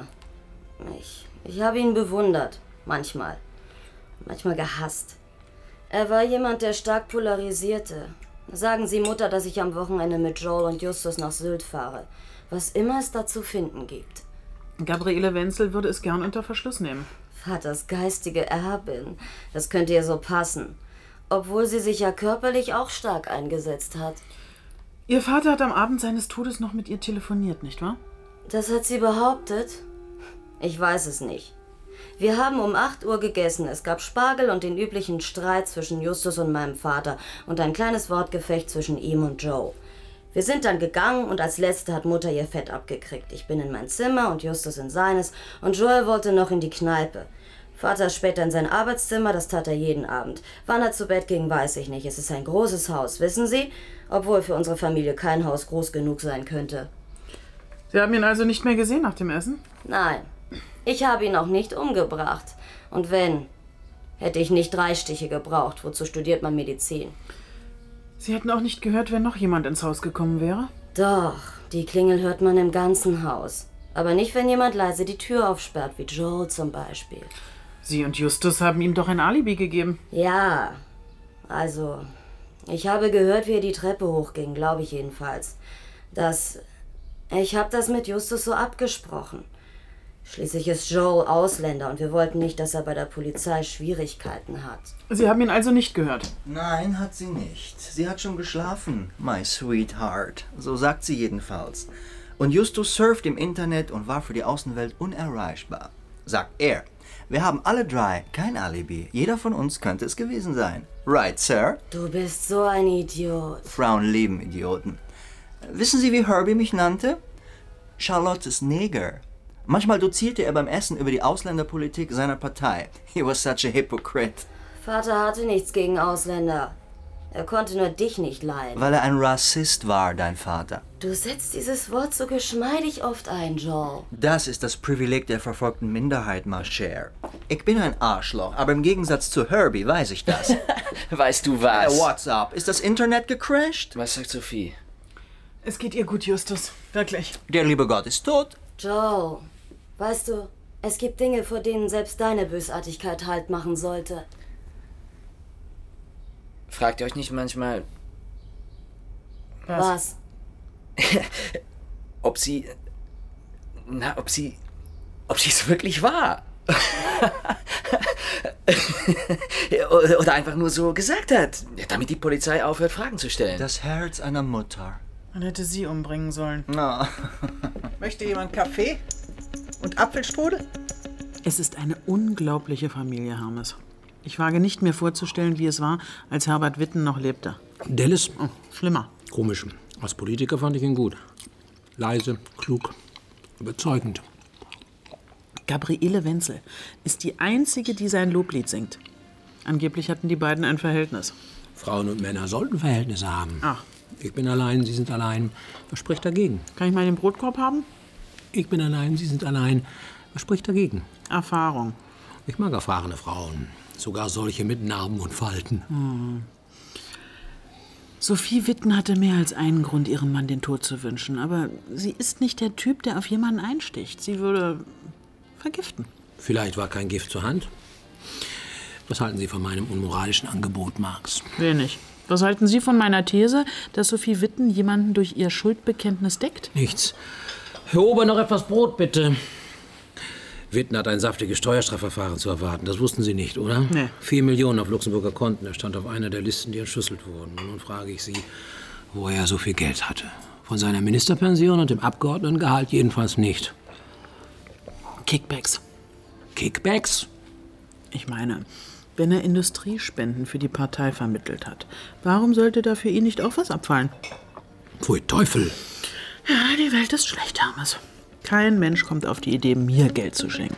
Ich habe ihn bewundert. Manchmal. Manchmal gehasst. Er war jemand, der stark polarisierte. Sagen Sie Mutter, dass ich am Wochenende mit Joel und Justus nach Sylt fahre. Was immer es da zu finden gibt. Gabriele Wenzel würde es gern unter Verschluss nehmen. Vaters geistige Erbin. Das könnte ihr so passen. Obwohl sie sich ja körperlich auch stark eingesetzt hat. Ihr Vater hat am Abend seines Todes noch mit ihr telefoniert, nicht wahr? Das hat sie behauptet? Ich weiß es nicht. Wir haben um 8 Uhr gegessen. Es gab Spargel und den üblichen Streit zwischen Justus und meinem Vater und ein kleines Wortgefecht zwischen ihm und Joe. Wir sind dann gegangen und als Letzte hat Mutter ihr Fett abgekriegt. Ich bin in mein Zimmer und Justus in seines und Joel wollte noch in die Kneipe. Vater später in sein Arbeitszimmer, das tat er jeden Abend. Wann er zu Bett ging, weiß ich nicht. Es ist ein großes Haus, wissen Sie? Obwohl für unsere Familie kein Haus groß genug sein könnte. Sie haben ihn also nicht mehr gesehen nach dem Essen? Nein. Ich habe ihn auch nicht umgebracht. Und wenn, hätte ich nicht 3 Stiche gebraucht. Wozu studiert man Medizin? Sie hätten auch nicht gehört, wenn noch jemand ins Haus gekommen wäre? Doch, die Klingel hört man im ganzen Haus. Aber nicht, wenn jemand leise die Tür aufsperrt, wie Joel zum Beispiel. Sie und Justus haben ihm doch ein Alibi gegeben. Ja, also, ich habe gehört, wie er die Treppe hochging, glaube ich jedenfalls. Ich habe das mit Justus so abgesprochen. Schließlich ist Joel Ausländer und wir wollten nicht, dass er bei der Polizei Schwierigkeiten hat. Sie haben ihn also nicht gehört? Nein, hat sie nicht. Sie hat schon geschlafen, my sweetheart. So sagt sie jedenfalls. Und Justus surft im Internet und war für die Außenwelt unerreichbar. Sagt er. Wir haben alle 3 kein Alibi. Jeder von uns könnte es gewesen sein. Right, Sir? Du bist so ein Idiot. Frauen lieben Idioten. Wissen Sie, wie Herbie mich nannte? Charlottes Neger. Manchmal dozierte er beim Essen über die Ausländerpolitik seiner Partei. He was such a hypocrite. Vater hatte nichts gegen Ausländer. Er konnte nur dich nicht leiden. Weil er ein Rassist war, dein Vater. Du setzt dieses Wort so geschmeidig oft ein, Joel. Das ist das Privileg der verfolgten Minderheit, ma chère. Ich bin ein Arschloch, aber im Gegensatz zu Herbie weiß ich das. Weißt du was? What's up? Ist das Internet gecrashed? Was sagt Sophie? Es geht ihr gut, Justus. Wirklich. Der liebe Gott ist tot. Joel, weißt du, es gibt Dinge, vor denen selbst deine Bösartigkeit Halt machen sollte. Fragt ihr euch nicht manchmal... Was? ob sie es wirklich war. Oder einfach nur so gesagt hat, damit die Polizei aufhört, Fragen zu stellen. Das Herz einer Mutter. Man hätte sie umbringen sollen. No. Möchte jemand Kaffee? Und Apfelstrudel? Es ist eine unglaubliche Familie, Hermes. Ich wage nicht, mir vorzustellen, wie es war, als Herbert Witten noch lebte. Dallas? Oh, schlimmer. Komisch. Als Politiker fand ich ihn gut. Leise, klug, überzeugend. Gabriele Wenzel ist die Einzige, die sein Loblied singt. Angeblich hatten die beiden ein Verhältnis. Frauen und Männer sollten Verhältnisse haben. Ach. Ich bin allein, Sie sind allein. Was spricht dagegen? Kann ich mal den Brotkorb haben? Ich bin allein, Sie sind allein. Was spricht dagegen? Erfahrung. Ich mag erfahrene Frauen. Sogar solche mit Narben und Falten. Sophie Witten hatte mehr als einen Grund, ihrem Mann den Tod zu wünschen. Aber sie ist nicht der Typ, der auf jemanden einsticht. Sie würde vergiften. Vielleicht war kein Gift zur Hand. Was halten Sie von meinem unmoralischen Angebot, Marx? Wenig. Was halten Sie von meiner These, dass Sophie Witten jemanden durch ihr Schuldbekenntnis deckt? Nichts. Herr Ober, noch etwas Brot, bitte. Witten hat ein saftiges Steuerstrafverfahren zu erwarten. Das wussten Sie nicht, oder? Nee. 4 Millionen auf Luxemburger Konten. Er stand auf einer der Listen, die entschlüsselt wurden. Nun frage ich Sie, wo er so viel Geld hatte. Von seiner Ministerpension und dem Abgeordnetengehalt jedenfalls nicht. Kickbacks. Kickbacks? Ich meine, wenn er Industriespenden für die Partei vermittelt hat, warum sollte da für ihn nicht auch was abfallen? Pfui Teufel. Ja, die Welt ist schlecht, Hermes. Kein Mensch kommt auf die Idee, mir Geld zu schenken.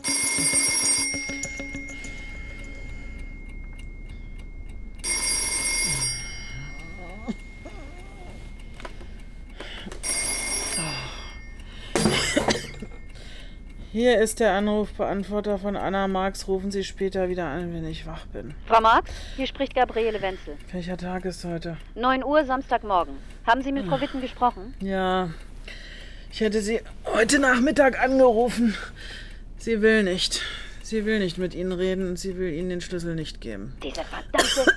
Hier ist der Anrufbeantworter von Anna Marx. Rufen Sie später wieder an, wenn ich wach bin. Frau Marx, hier spricht Gabriele Wenzel. Welcher Tag ist heute? 9 Uhr, Samstagmorgen. Haben Sie mit Frau Witten gesprochen? Ja, ich hätte sie heute Nachmittag angerufen. Sie will nicht. Sie will nicht mit Ihnen reden und sie will Ihnen den Schlüssel nicht geben. Diese verdammte...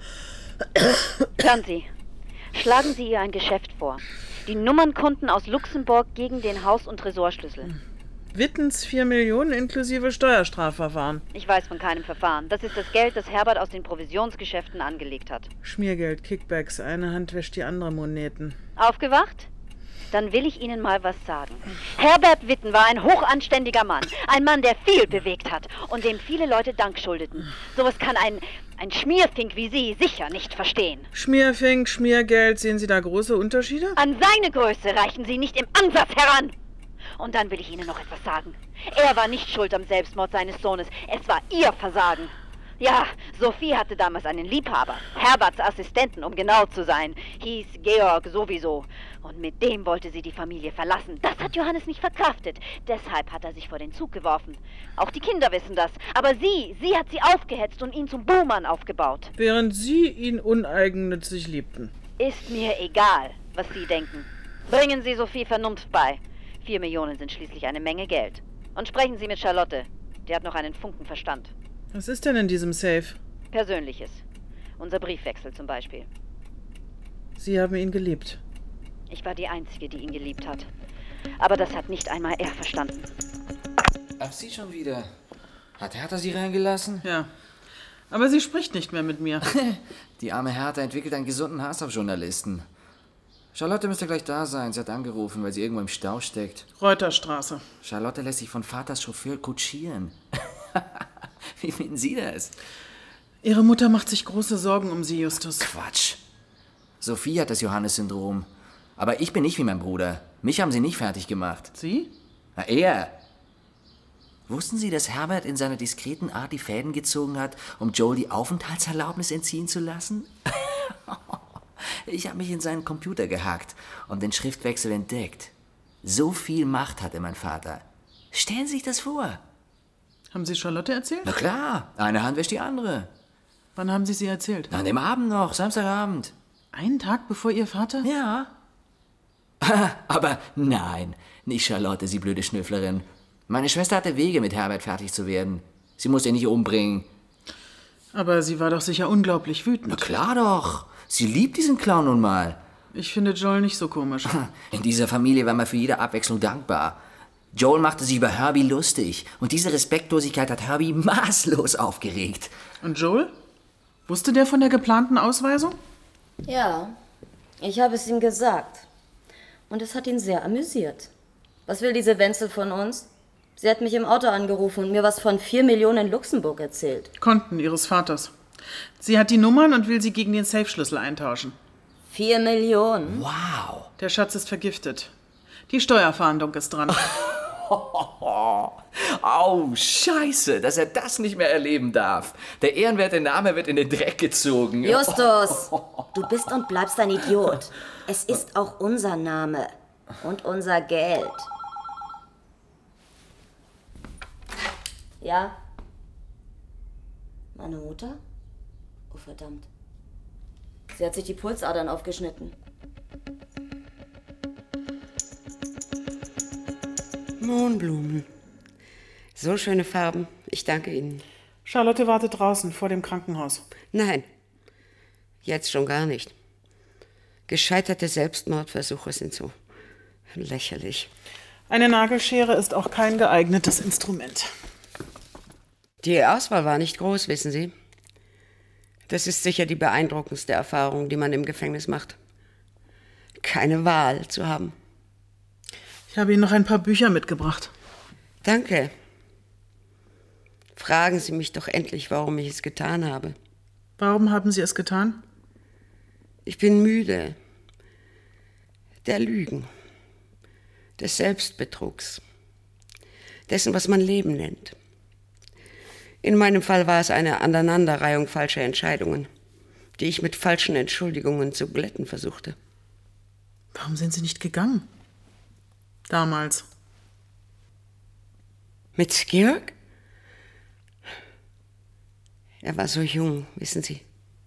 Hören Sie, schlagen Sie ihr ein Geschäft vor. Die Nummernkunden aus Luxemburg gegen den Haus- und Tresorschlüssel. Wittens 4 Millionen inklusive Steuerstrafverfahren. Ich weiß von keinem Verfahren. Das ist das Geld, das Herbert aus den Provisionsgeschäften angelegt hat. Schmiergeld, Kickbacks, eine Hand wäscht die andere Moneten. Aufgewacht? Dann will ich Ihnen mal was sagen. Herbert Witten war ein hochanständiger Mann. Ein Mann, der viel bewegt hat und dem viele Leute Dank schuldeten. Sowas kann ein Schmierfink wie Sie sicher nicht verstehen. Schmierfink, Schmiergeld, sehen Sie da große Unterschiede? An seine Größe reichen Sie nicht im Ansatz heran. Und dann will ich Ihnen noch etwas sagen. Er war nicht schuld am Selbstmord seines Sohnes. Es war Ihr Versagen. Ja, Sophie hatte damals einen Liebhaber. Herberts Assistenten, um genau zu sein. Hieß Georg sowieso. Und mit dem wollte sie die Familie verlassen. Das hat Johannes nicht verkraftet. Deshalb hat er sich vor den Zug geworfen. Auch die Kinder wissen das. Aber sie hat sie aufgehetzt und ihn zum Buhmann aufgebaut. Während Sie ihn uneigennützig liebten. Ist mir egal, was Sie denken. Bringen Sie Sophie Vernunft bei. 4 Millionen sind schließlich eine Menge Geld. Und sprechen Sie mit Charlotte. Die hat noch einen Funken Verstand. Was ist denn in diesem Safe? Persönliches. Unser Briefwechsel zum Beispiel. Sie haben ihn geliebt. Ich war die Einzige, die ihn geliebt hat. Aber das hat nicht einmal er verstanden. Ach, Sie schon wieder. Hat Hertha Sie reingelassen? Ja. Aber sie spricht nicht mehr mit mir. Die arme Hertha entwickelt einen gesunden Hass auf Journalisten. Charlotte müsste gleich da sein. Sie hat angerufen, weil sie irgendwo im Stau steckt. Reuterstraße. Charlotte lässt sich von Vaters Chauffeur kutschieren. Wie finden Sie das? Ihre Mutter macht sich große Sorgen um Sie, Justus. Quatsch. Sophie hat das Johannes-Syndrom. Aber ich bin nicht wie mein Bruder. Mich haben sie nicht fertig gemacht. Sie? Na, er. Wussten Sie, dass Herbert in seiner diskreten Art die Fäden gezogen hat, um Joel die Aufenthaltserlaubnis entziehen zu lassen? Ich habe mich in seinen Computer gehackt und den Schriftwechsel entdeckt. So viel Macht hatte mein Vater. Stellen Sie sich das vor. Haben Sie Charlotte erzählt? Na klar, eine Hand wäscht die andere. Wann haben Sie sie erzählt? An dem Abend noch, Samstagabend. Einen Tag bevor Ihr Vater? Ja. Aber nein, nicht Charlotte, Sie blöde Schnüfflerin. Meine Schwester hatte Wege, mit Herbert fertig zu werden. Sie musste ihn nicht umbringen. Aber sie war doch sicher unglaublich wütend. Na klar doch. Sie liebt diesen Clown nun mal. Ich finde Joel nicht so komisch. In dieser Familie war man für jede Abwechslung dankbar. Joel machte sich über Herbie lustig. Und diese Respektlosigkeit hat Herbie maßlos aufgeregt. Und Joel? Wusste der von der geplanten Ausweisung? Ja, ich habe es ihm gesagt. Und es hat ihn sehr amüsiert. Was will diese Wenzel von uns? Sie hat mich im Auto angerufen und mir was von 4 Millionen in Luxemburg erzählt. Konten ihres Vaters. Sie hat die Nummern und will sie gegen den Safe-Schlüssel eintauschen. 4 Millionen? Wow. Der Schatz ist vergiftet. Die Steuerfahndung ist dran. Au, scheiße, dass er das nicht mehr erleben darf. Der ehrenwerte Name wird in den Dreck gezogen. Justus, du bist und bleibst ein Idiot. Es ist auch unser Name und unser Geld. Ja? Meine Mutter? Oh, verdammt. Sie hat sich die Pulsadern aufgeschnitten. Mohnblumen. So schöne Farben. Ich danke Ihnen. Charlotte wartet draußen vor dem Krankenhaus. Nein, jetzt schon gar nicht. Gescheiterte Selbstmordversuche sind so lächerlich. Eine Nagelschere ist auch kein geeignetes Instrument. Die Auswahl war nicht groß, wissen Sie. Das ist sicher die beeindruckendste Erfahrung, die man im Gefängnis macht. Keine Wahl zu haben. Ich habe Ihnen noch ein paar Bücher mitgebracht. Danke. Fragen Sie mich doch endlich, warum ich es getan habe. Warum haben Sie es getan? Ich bin müde. Der Lügen. des Selbstbetrugs, dessen, was man Leben nennt. In meinem Fall war es eine Aneinanderreihung falscher Entscheidungen, die ich mit falschen Entschuldigungen zu glätten versuchte. Warum sind Sie nicht gegangen? Damals. Mit Georg? Er war so jung, wissen Sie.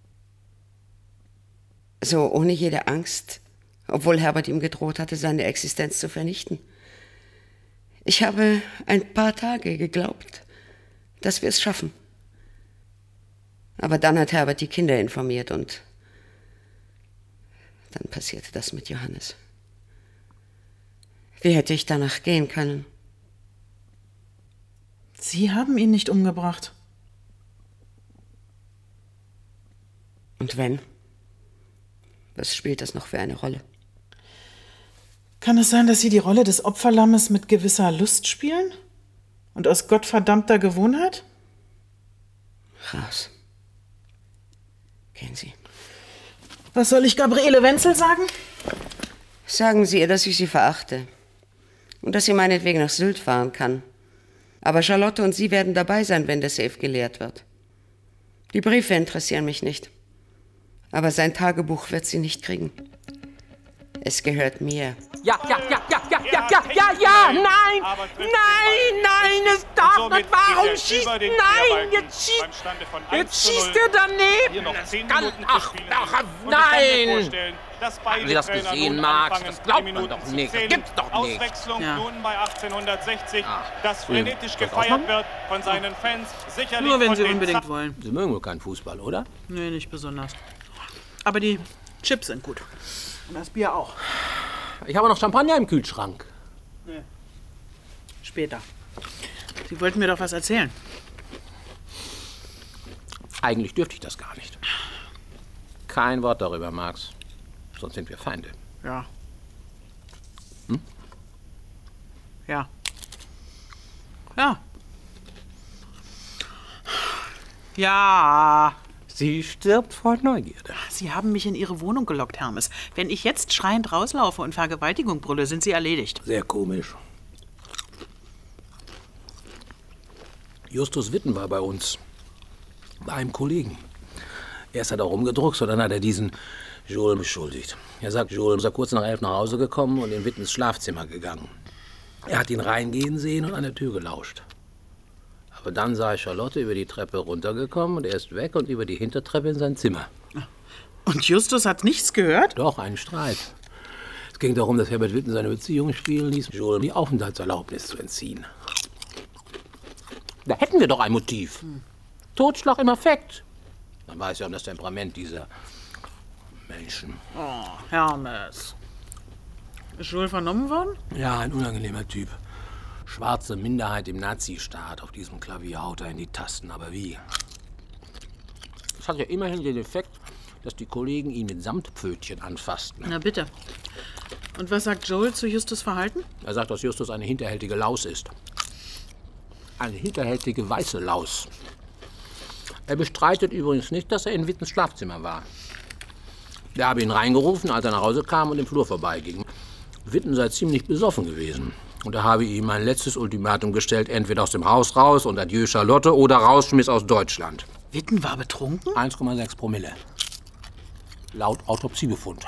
So ohne jede Angst, obwohl Herbert ihm gedroht hatte, seine Existenz zu vernichten. Ich habe ein paar Tage geglaubt, dass wir es schaffen. Aber dann hat Herbert die Kinder informiert und dann passierte das mit Johannes. Wie hätte ich danach gehen können? Sie haben ihn nicht umgebracht. Und wenn? Was spielt das noch für eine Rolle? Kann es sein, dass Sie die Rolle des Opferlammes mit gewisser Lust spielen? Und aus gottverdammter Gewohnheit? Raus. Gehen Sie. Was soll ich Gabriele Wenzel sagen? Sagen Sie ihr, dass ich sie verachte. Und dass sie meinetwegen nach Sylt fahren kann. Aber Charlotte und sie werden dabei sein, wenn der Safe geleert wird. Die Briefe interessieren mich nicht. Aber sein Tagebuch wird sie nicht kriegen. Es gehört mir. Ja, nein! Nein, es darf nicht! Warum schießt... Nein, jetzt schießt er daneben! Nein! Haben Sie das gesehen, Max? Das glaubt man doch nicht. Das gibt's doch nicht. Auswechslung nun bei 1860, das frenetisch gefeiert wird von seinen Fans. Sicherlich nur wenn von Sie den unbedingt wollen. Sie mögen wohl keinen Fußball, oder? Nee, nicht besonders. Aber die Chips sind gut. Und das Bier auch. Ich habe noch Champagner im Kühlschrank. Nee. Später. Sie wollten mir doch was erzählen. Eigentlich dürfte ich das gar nicht. Kein Wort darüber, Max. Sonst sind wir Feinde. Ja. Hm? Ja. Ja. Ja. Sie stirbt vor Neugierde. Sie haben mich in Ihre Wohnung gelockt, Hermes. Wenn ich jetzt schreiend rauslaufe und Vergewaltigung brülle, sind Sie erledigt. Sehr komisch. Justus Witten war bei uns. Bei einem Kollegen. Erst hat er rumgedruckst und dann hat er diesen Joel beschuldigt. Er sagt, Joel sei kurz nach 11 nach Hause gekommen und in Wittens Schlafzimmer gegangen. Er hat ihn reingehen sehen und an der Tür gelauscht. Aber dann sah ich Charlotte über die Treppe runtergekommen und er ist weg und über die Hintertreppe in sein Zimmer. Und Justus hat nichts gehört? Doch, einen Streit. Es ging darum, dass Herbert Witten seine Beziehung spielen ließ, Joel die Aufenthaltserlaubnis zu entziehen. Da hätten wir doch ein Motiv. Totschlag im Affekt. Man weiß ja um das Temperament dieser Menschen. Oh, Hermes. Ist Joel vernommen worden? Ja, ein unangenehmer Typ. Schwarze Minderheit im Nazistaat. Auf diesem Klavier haut er in die Tasten. Aber wie? Das hat ja immerhin den Effekt, dass die Kollegen ihn mit Samtpfötchen anfassten. Na bitte. Und was sagt Joel zu Justus' Verhalten? Er sagt, dass Justus eine hinterhältige Laus ist. Eine hinterhältige weiße Laus. Er bestreitet übrigens nicht, dass er in Wittens Schlafzimmer war. Der habe ihn reingerufen, als er nach Hause kam und im Flur vorbeiging. Witten sei ziemlich besoffen gewesen. Und er habe ihm ein letztes Ultimatum gestellt, entweder aus dem Haus raus und adieu Charlotte oder rausschmiss aus Deutschland. Witten war betrunken? 1,6 Promille. Laut Autopsiebefund.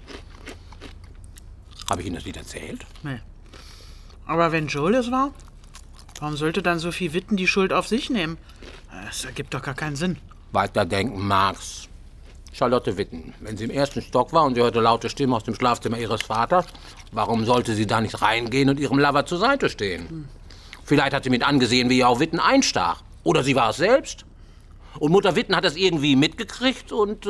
Habe ich Ihnen das nicht erzählt? Nee. Aber wenn Joel es war, warum sollte dann Sophie Witten die Schuld auf sich nehmen? Das ergibt doch gar keinen Sinn. Weiterdenken, Max. Charlotte Witten, wenn sie im ersten Stock war und sie hörte laute Stimmen aus dem Schlafzimmer ihres Vaters, warum sollte sie da nicht reingehen und ihrem Lover zur Seite stehen? Vielleicht hat sie mit angesehen, wie ihr auch Witten einstach. Oder sie war es selbst. Und Mutter Witten hat es irgendwie mitgekriegt und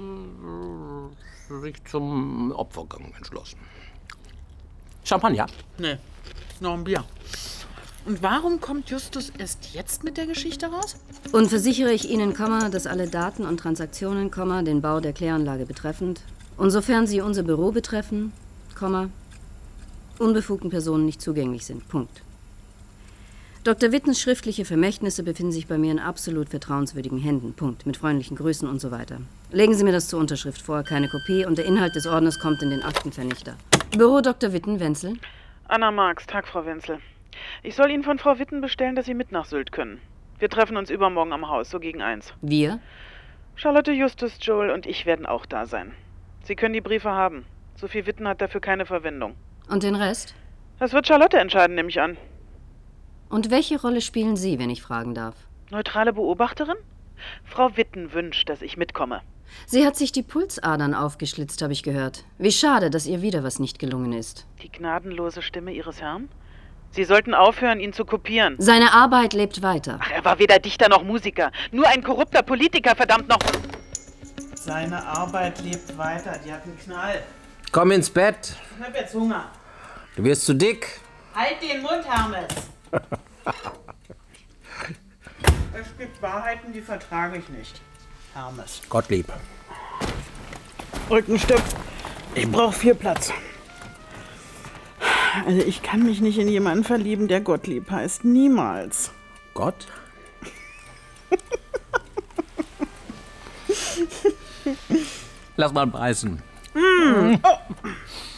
sich zum Opfergang entschlossen. Champagner? Nee, noch ein Bier. Und warum kommt Justus erst jetzt mit der Geschichte raus? Und versichere ich Ihnen, dass alle Daten und Transaktionen, den Bau der Kläranlage betreffend, und sofern sie unser Büro betreffen, unbefugten Personen nicht zugänglich sind. Punkt. Dr. Wittens schriftliche Vermächtnisse befinden sich bei mir in absolut vertrauenswürdigen Händen. Punkt. Mit freundlichen Grüßen und so weiter. Legen Sie mir das zur Unterschrift vor, keine Kopie, und der Inhalt des Ordners kommt in den Aktenvernichter. Büro Dr. Witten, Wenzel. Anna Marx, Tag, Frau Wenzel. Ich soll Ihnen von Frau Witten bestellen, dass Sie mit nach Sylt können. Wir treffen uns übermorgen am Haus, so gegen 1. Wir? Charlotte, Justus, Joel und ich werden auch da sein. Sie können die Briefe haben. Sophie Witten hat dafür keine Verwendung. Und den Rest? Das wird Charlotte entscheiden, nehme ich an. Und welche Rolle spielen Sie, wenn ich fragen darf? Neutrale Beobachterin? Frau Witten wünscht, dass ich mitkomme. Sie hat sich die Pulsadern aufgeschlitzt, habe ich gehört. Wie schade, dass ihr wieder was nicht gelungen ist. Die gnadenlose Stimme Ihres Herrn? Sie sollten aufhören, ihn zu kopieren. Seine Arbeit lebt weiter. Ach, er war weder Dichter noch Musiker. Nur ein korrupter Politiker, verdammt noch. Seine Arbeit lebt weiter. Die hat einen Knall. Komm ins Bett. Ich hab jetzt Hunger. Du wirst zu dick. Halt den Mund, Hermes. Es gibt Wahrheiten, die vertrage ich nicht. Hermes. Gottlieb. Rückenstück. Ich brauche 4 Platz. Also ich kann mich nicht in jemanden verlieben, der Gottlieb heißt. Niemals. Gott? Lass mal beißen. Oh.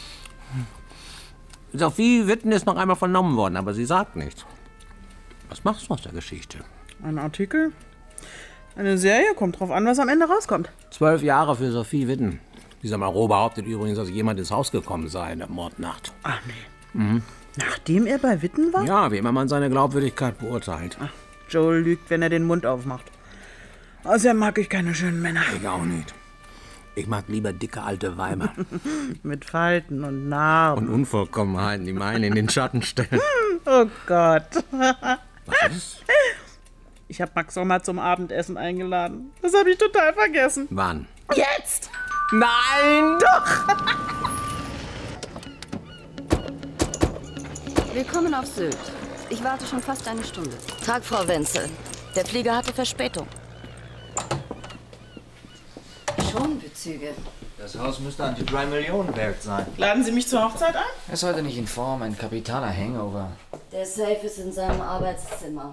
Sophie Witten ist noch einmal vernommen worden, aber sie sagt nichts. Was machst du aus der Geschichte? Ein Artikel? Eine Serie? Kommt drauf an, was am Ende rauskommt. 12 Jahre für Sophie Witten. Dieser Maro behauptet übrigens, dass jemand ins Haus gekommen sei in der Mordnacht. Ach nee. Nachdem er bei Witten war? Ja, wie immer man seine Glaubwürdigkeit beurteilt. Ach, Joel lügt, wenn er den Mund aufmacht. Außerdem mag ich keine schönen Männer. Ich auch nicht. Ich mag lieber dicke alte Weiber. Mit Falten und Narben. Und Unvollkommenheiten, die meinen in den Schatten stellen. Oh Gott. Was ist? Ich habe Max Sommer zum Abendessen eingeladen. Das habe ich total vergessen. Wann? Jetzt! Nein! Doch! Willkommen auf Sylt. Ich warte schon fast eine Stunde. Tag, Frau Wenzel. Der Flieger hatte Verspätung. Schon Bezüge. Das Haus müsste an die 3 Millionen wert sein. Laden Sie mich zur Hochzeit ein? Er ist heute nicht in Form, ein kapitaler Hangover. Der Safe ist in seinem Arbeitszimmer.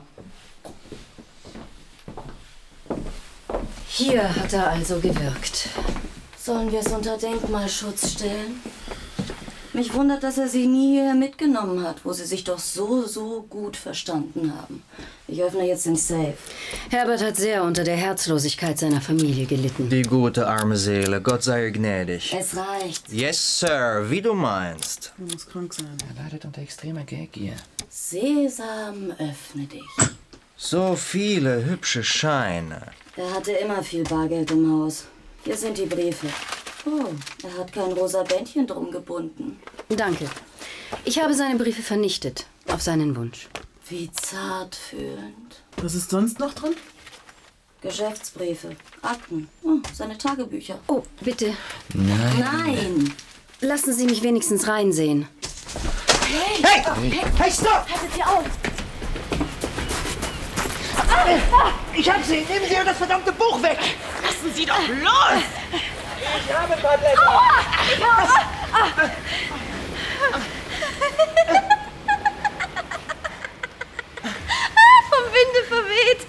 Hier hat er also gewirkt. Sollen wir es unter Denkmalschutz stellen? Mich wundert, dass er sie nie hierher mitgenommen hat, wo sie sich doch so gut verstanden haben. Ich öffne jetzt den Safe. Herbert hat sehr unter der Herzlosigkeit seiner Familie gelitten. Die gute arme Seele, Gott sei ihr gnädig. Es reicht. Yes, Sir, wie du meinst. Du musst krank sein. Er leidet unter extremer Geldgier. Sesam, öffne dich. So viele hübsche Scheine. Er hatte immer viel Bargeld im Haus. Hier sind die Briefe. Oh, er hat kein rosa Bändchen drum gebunden. Danke. Ich habe seine Briefe vernichtet, auf seinen Wunsch. Wie zartfühlend. Was ist sonst noch drin? Geschäftsbriefe, Akten, oh, seine Tagebücher. Oh, bitte. Nein! Lassen Sie mich wenigstens reinsehen. Hey, stopp! Haltet sie auf! Ich hab sie! Nehmen Sie das verdammte Buch weg! Lassen Sie doch los! Ich habe ein paar Blätter! Vom Winde verweht!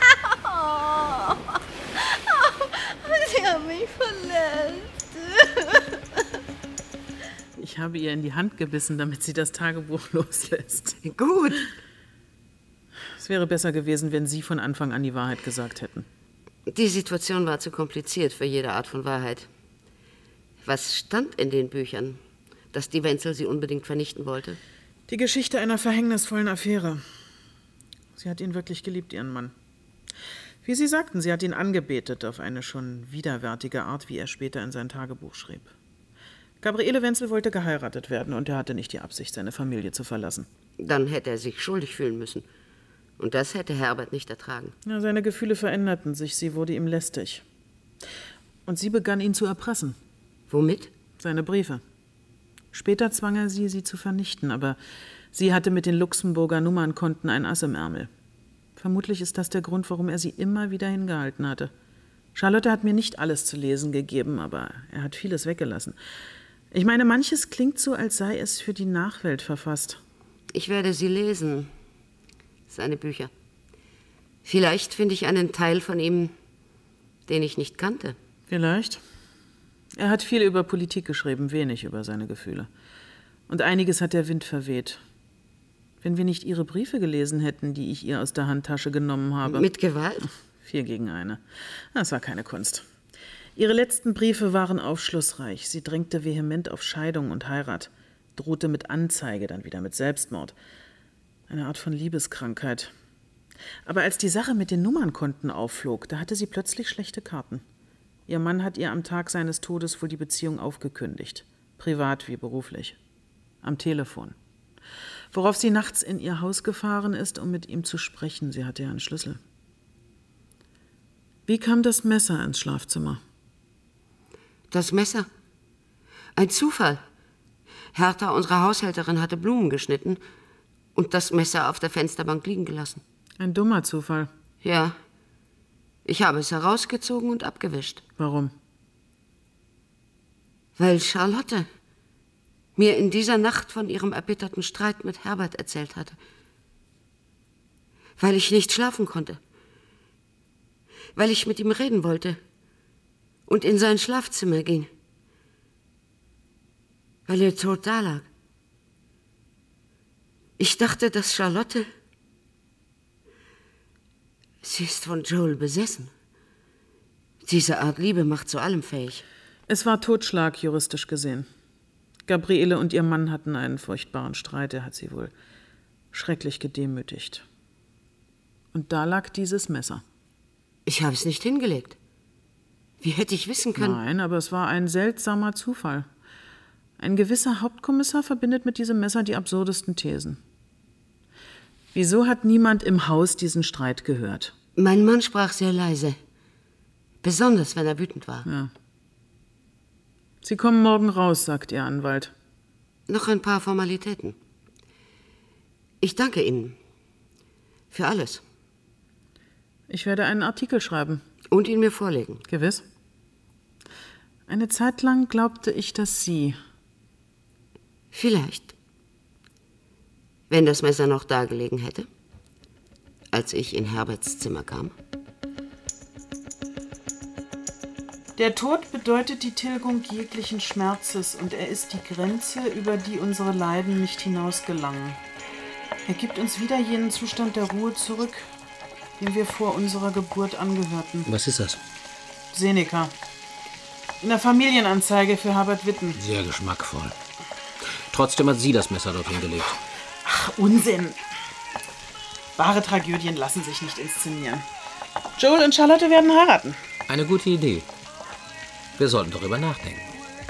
Sie haben mich verletzt! Ich habe ihr in die Hand gebissen, damit sie das Tagebuch loslässt. Gut. Es wäre besser gewesen, wenn Sie von Anfang an die Wahrheit gesagt hätten. Die Situation war zu kompliziert für jede Art von Wahrheit. Was stand in den Büchern, dass die Wenzel sie unbedingt vernichten wollte? Die Geschichte einer verhängnisvollen Affäre. Sie hat ihn wirklich geliebt, ihren Mann. Wie Sie sagten, sie hat ihn angebetet auf eine schon widerwärtige Art, wie er später in sein Tagebuch schrieb. Gabriele Wenzel wollte geheiratet werden und er hatte nicht die Absicht, seine Familie zu verlassen. Dann hätte er sich schuldig fühlen müssen. Und das hätte Herbert nicht ertragen. Ja, seine Gefühle veränderten sich, sie wurde ihm lästig. Und sie begann ihn zu erpressen. Womit? Seine Briefe. Später zwang er sie, sie zu vernichten, aber sie hatte mit den Luxemburger Nummernkonten ein Ass im Ärmel. Vermutlich ist das der Grund, warum er sie immer wieder hingehalten hatte. Charlotte hat mir nicht alles zu lesen gegeben, aber er hat vieles weggelassen. Ich meine, manches klingt so, als sei es für die Nachwelt verfasst. Ich werde sie lesen, seine Bücher. Vielleicht finde ich einen Teil von ihm, den ich nicht kannte. Vielleicht. Er hat viel über Politik geschrieben, wenig über seine Gefühle. Und einiges hat der Wind verweht. Wenn wir nicht Ihre Briefe gelesen hätten, die ich ihr aus der Handtasche genommen habe. Mit Gewalt? 4 gegen 1. Das war keine Kunst. Ihre letzten Briefe waren aufschlussreich. Sie drängte vehement auf Scheidung und Heirat, drohte mit Anzeige, dann wieder mit Selbstmord. Eine Art von Liebeskrankheit. Aber als die Sache mit den Nummernkonten aufflog, da hatte sie plötzlich schlechte Karten. Ihr Mann hat ihr am Tag seines Todes wohl die Beziehung aufgekündigt. Privat wie beruflich. Am Telefon. Worauf sie nachts in ihr Haus gefahren ist, um mit ihm zu sprechen. Sie hatte ja einen Schlüssel. Wie kam das Messer ins Schlafzimmer? Das Messer? Ein Zufall. Hertha, unsere Haushälterin, hatte Blumen geschnitten und das Messer auf der Fensterbank liegen gelassen. Ein dummer Zufall. Ja. Ich habe es herausgezogen und abgewischt. Warum? Weil Charlotte mir in dieser Nacht von ihrem erbitterten Streit mit Herbert erzählt hatte. Weil ich nicht schlafen konnte. Weil ich mit ihm reden wollte und in sein Schlafzimmer ging. Weil er tot dalag. Ich dachte, dass Charlotte... Sie ist von Joel besessen. Diese Art Liebe macht zu allem fähig. Es war Totschlag, juristisch gesehen. Gabriele und ihr Mann hatten einen furchtbaren Streit. Er hat sie wohl schrecklich gedemütigt. Und da lag dieses Messer. Ich habe es nicht hingelegt. Wie hätte ich wissen können? Nein, aber es war ein seltsamer Zufall. Ein gewisser Hauptkommissar verbindet mit diesem Messer die absurdesten Thesen. Wieso hat niemand im Haus diesen Streit gehört? Mein Mann sprach sehr leise. Besonders, wenn er wütend war. Ja. Sie kommen morgen raus, sagt Ihr Anwalt. Noch ein paar Formalitäten. Ich danke Ihnen. Für alles. Ich werde einen Artikel schreiben. Und ihn mir vorlegen. Gewiss. Eine Zeit lang glaubte ich, dass Sie... Vielleicht. Wenn das Messer noch da gelegen hätte, als ich in Herberts Zimmer kam. Der Tod bedeutet die Tilgung jeglichen Schmerzes und er ist die Grenze, über die unsere Leiden nicht hinausgelangen. Er gibt uns wieder jenen Zustand der Ruhe zurück, dem wir vor unserer Geburt angehörten. Was ist das? Seneca. In der Familienanzeige für Herbert Witten. Sehr geschmackvoll. Trotzdem hat sie das Messer dorthin gelegt. Ach, Unsinn. Wahre Tragödien lassen sich nicht inszenieren. Joel und Charlotte werden heiraten. Eine gute Idee. Wir sollten darüber nachdenken.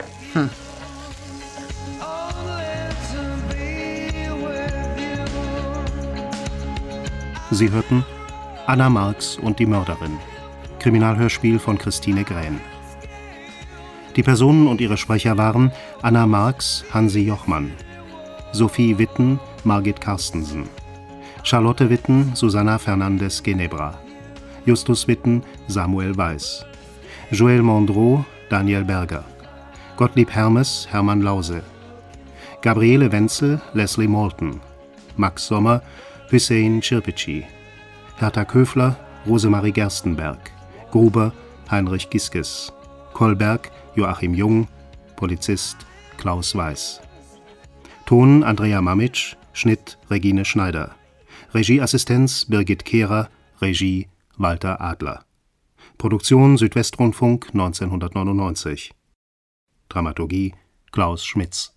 Sie hörten Anna Marx und die Mörderin. Kriminalhörspiel von Christine Grähn. Die Personen und ihre Sprecher waren Anna Marx, Hansi Jochmann, Sophie Witten, Margit Carstensen, Charlotte Witten, Susanna Fernandes Genebra, Justus Witten, Samuel Weiß, Joël Mondreau, Daniel Berger, Gottlieb Hermes, Hermann Lause, Gabriele Wenzel, Leslie Moulton, Max Sommer, Hüseyin Çirpici, Hertha Köfler, Rosemarie Gerstenberg, Gruber, Heinrich Giskes, Kolberg, Joachim Jung, Polizist Klaus Weiß. Ton Andrea Mamic, Schnitt Regine Schneider, Regieassistenz Birgit Kehrer, Regie Walter Adler. Produktion Südwestrundfunk 1999. Dramaturgie Klaus Schmitz.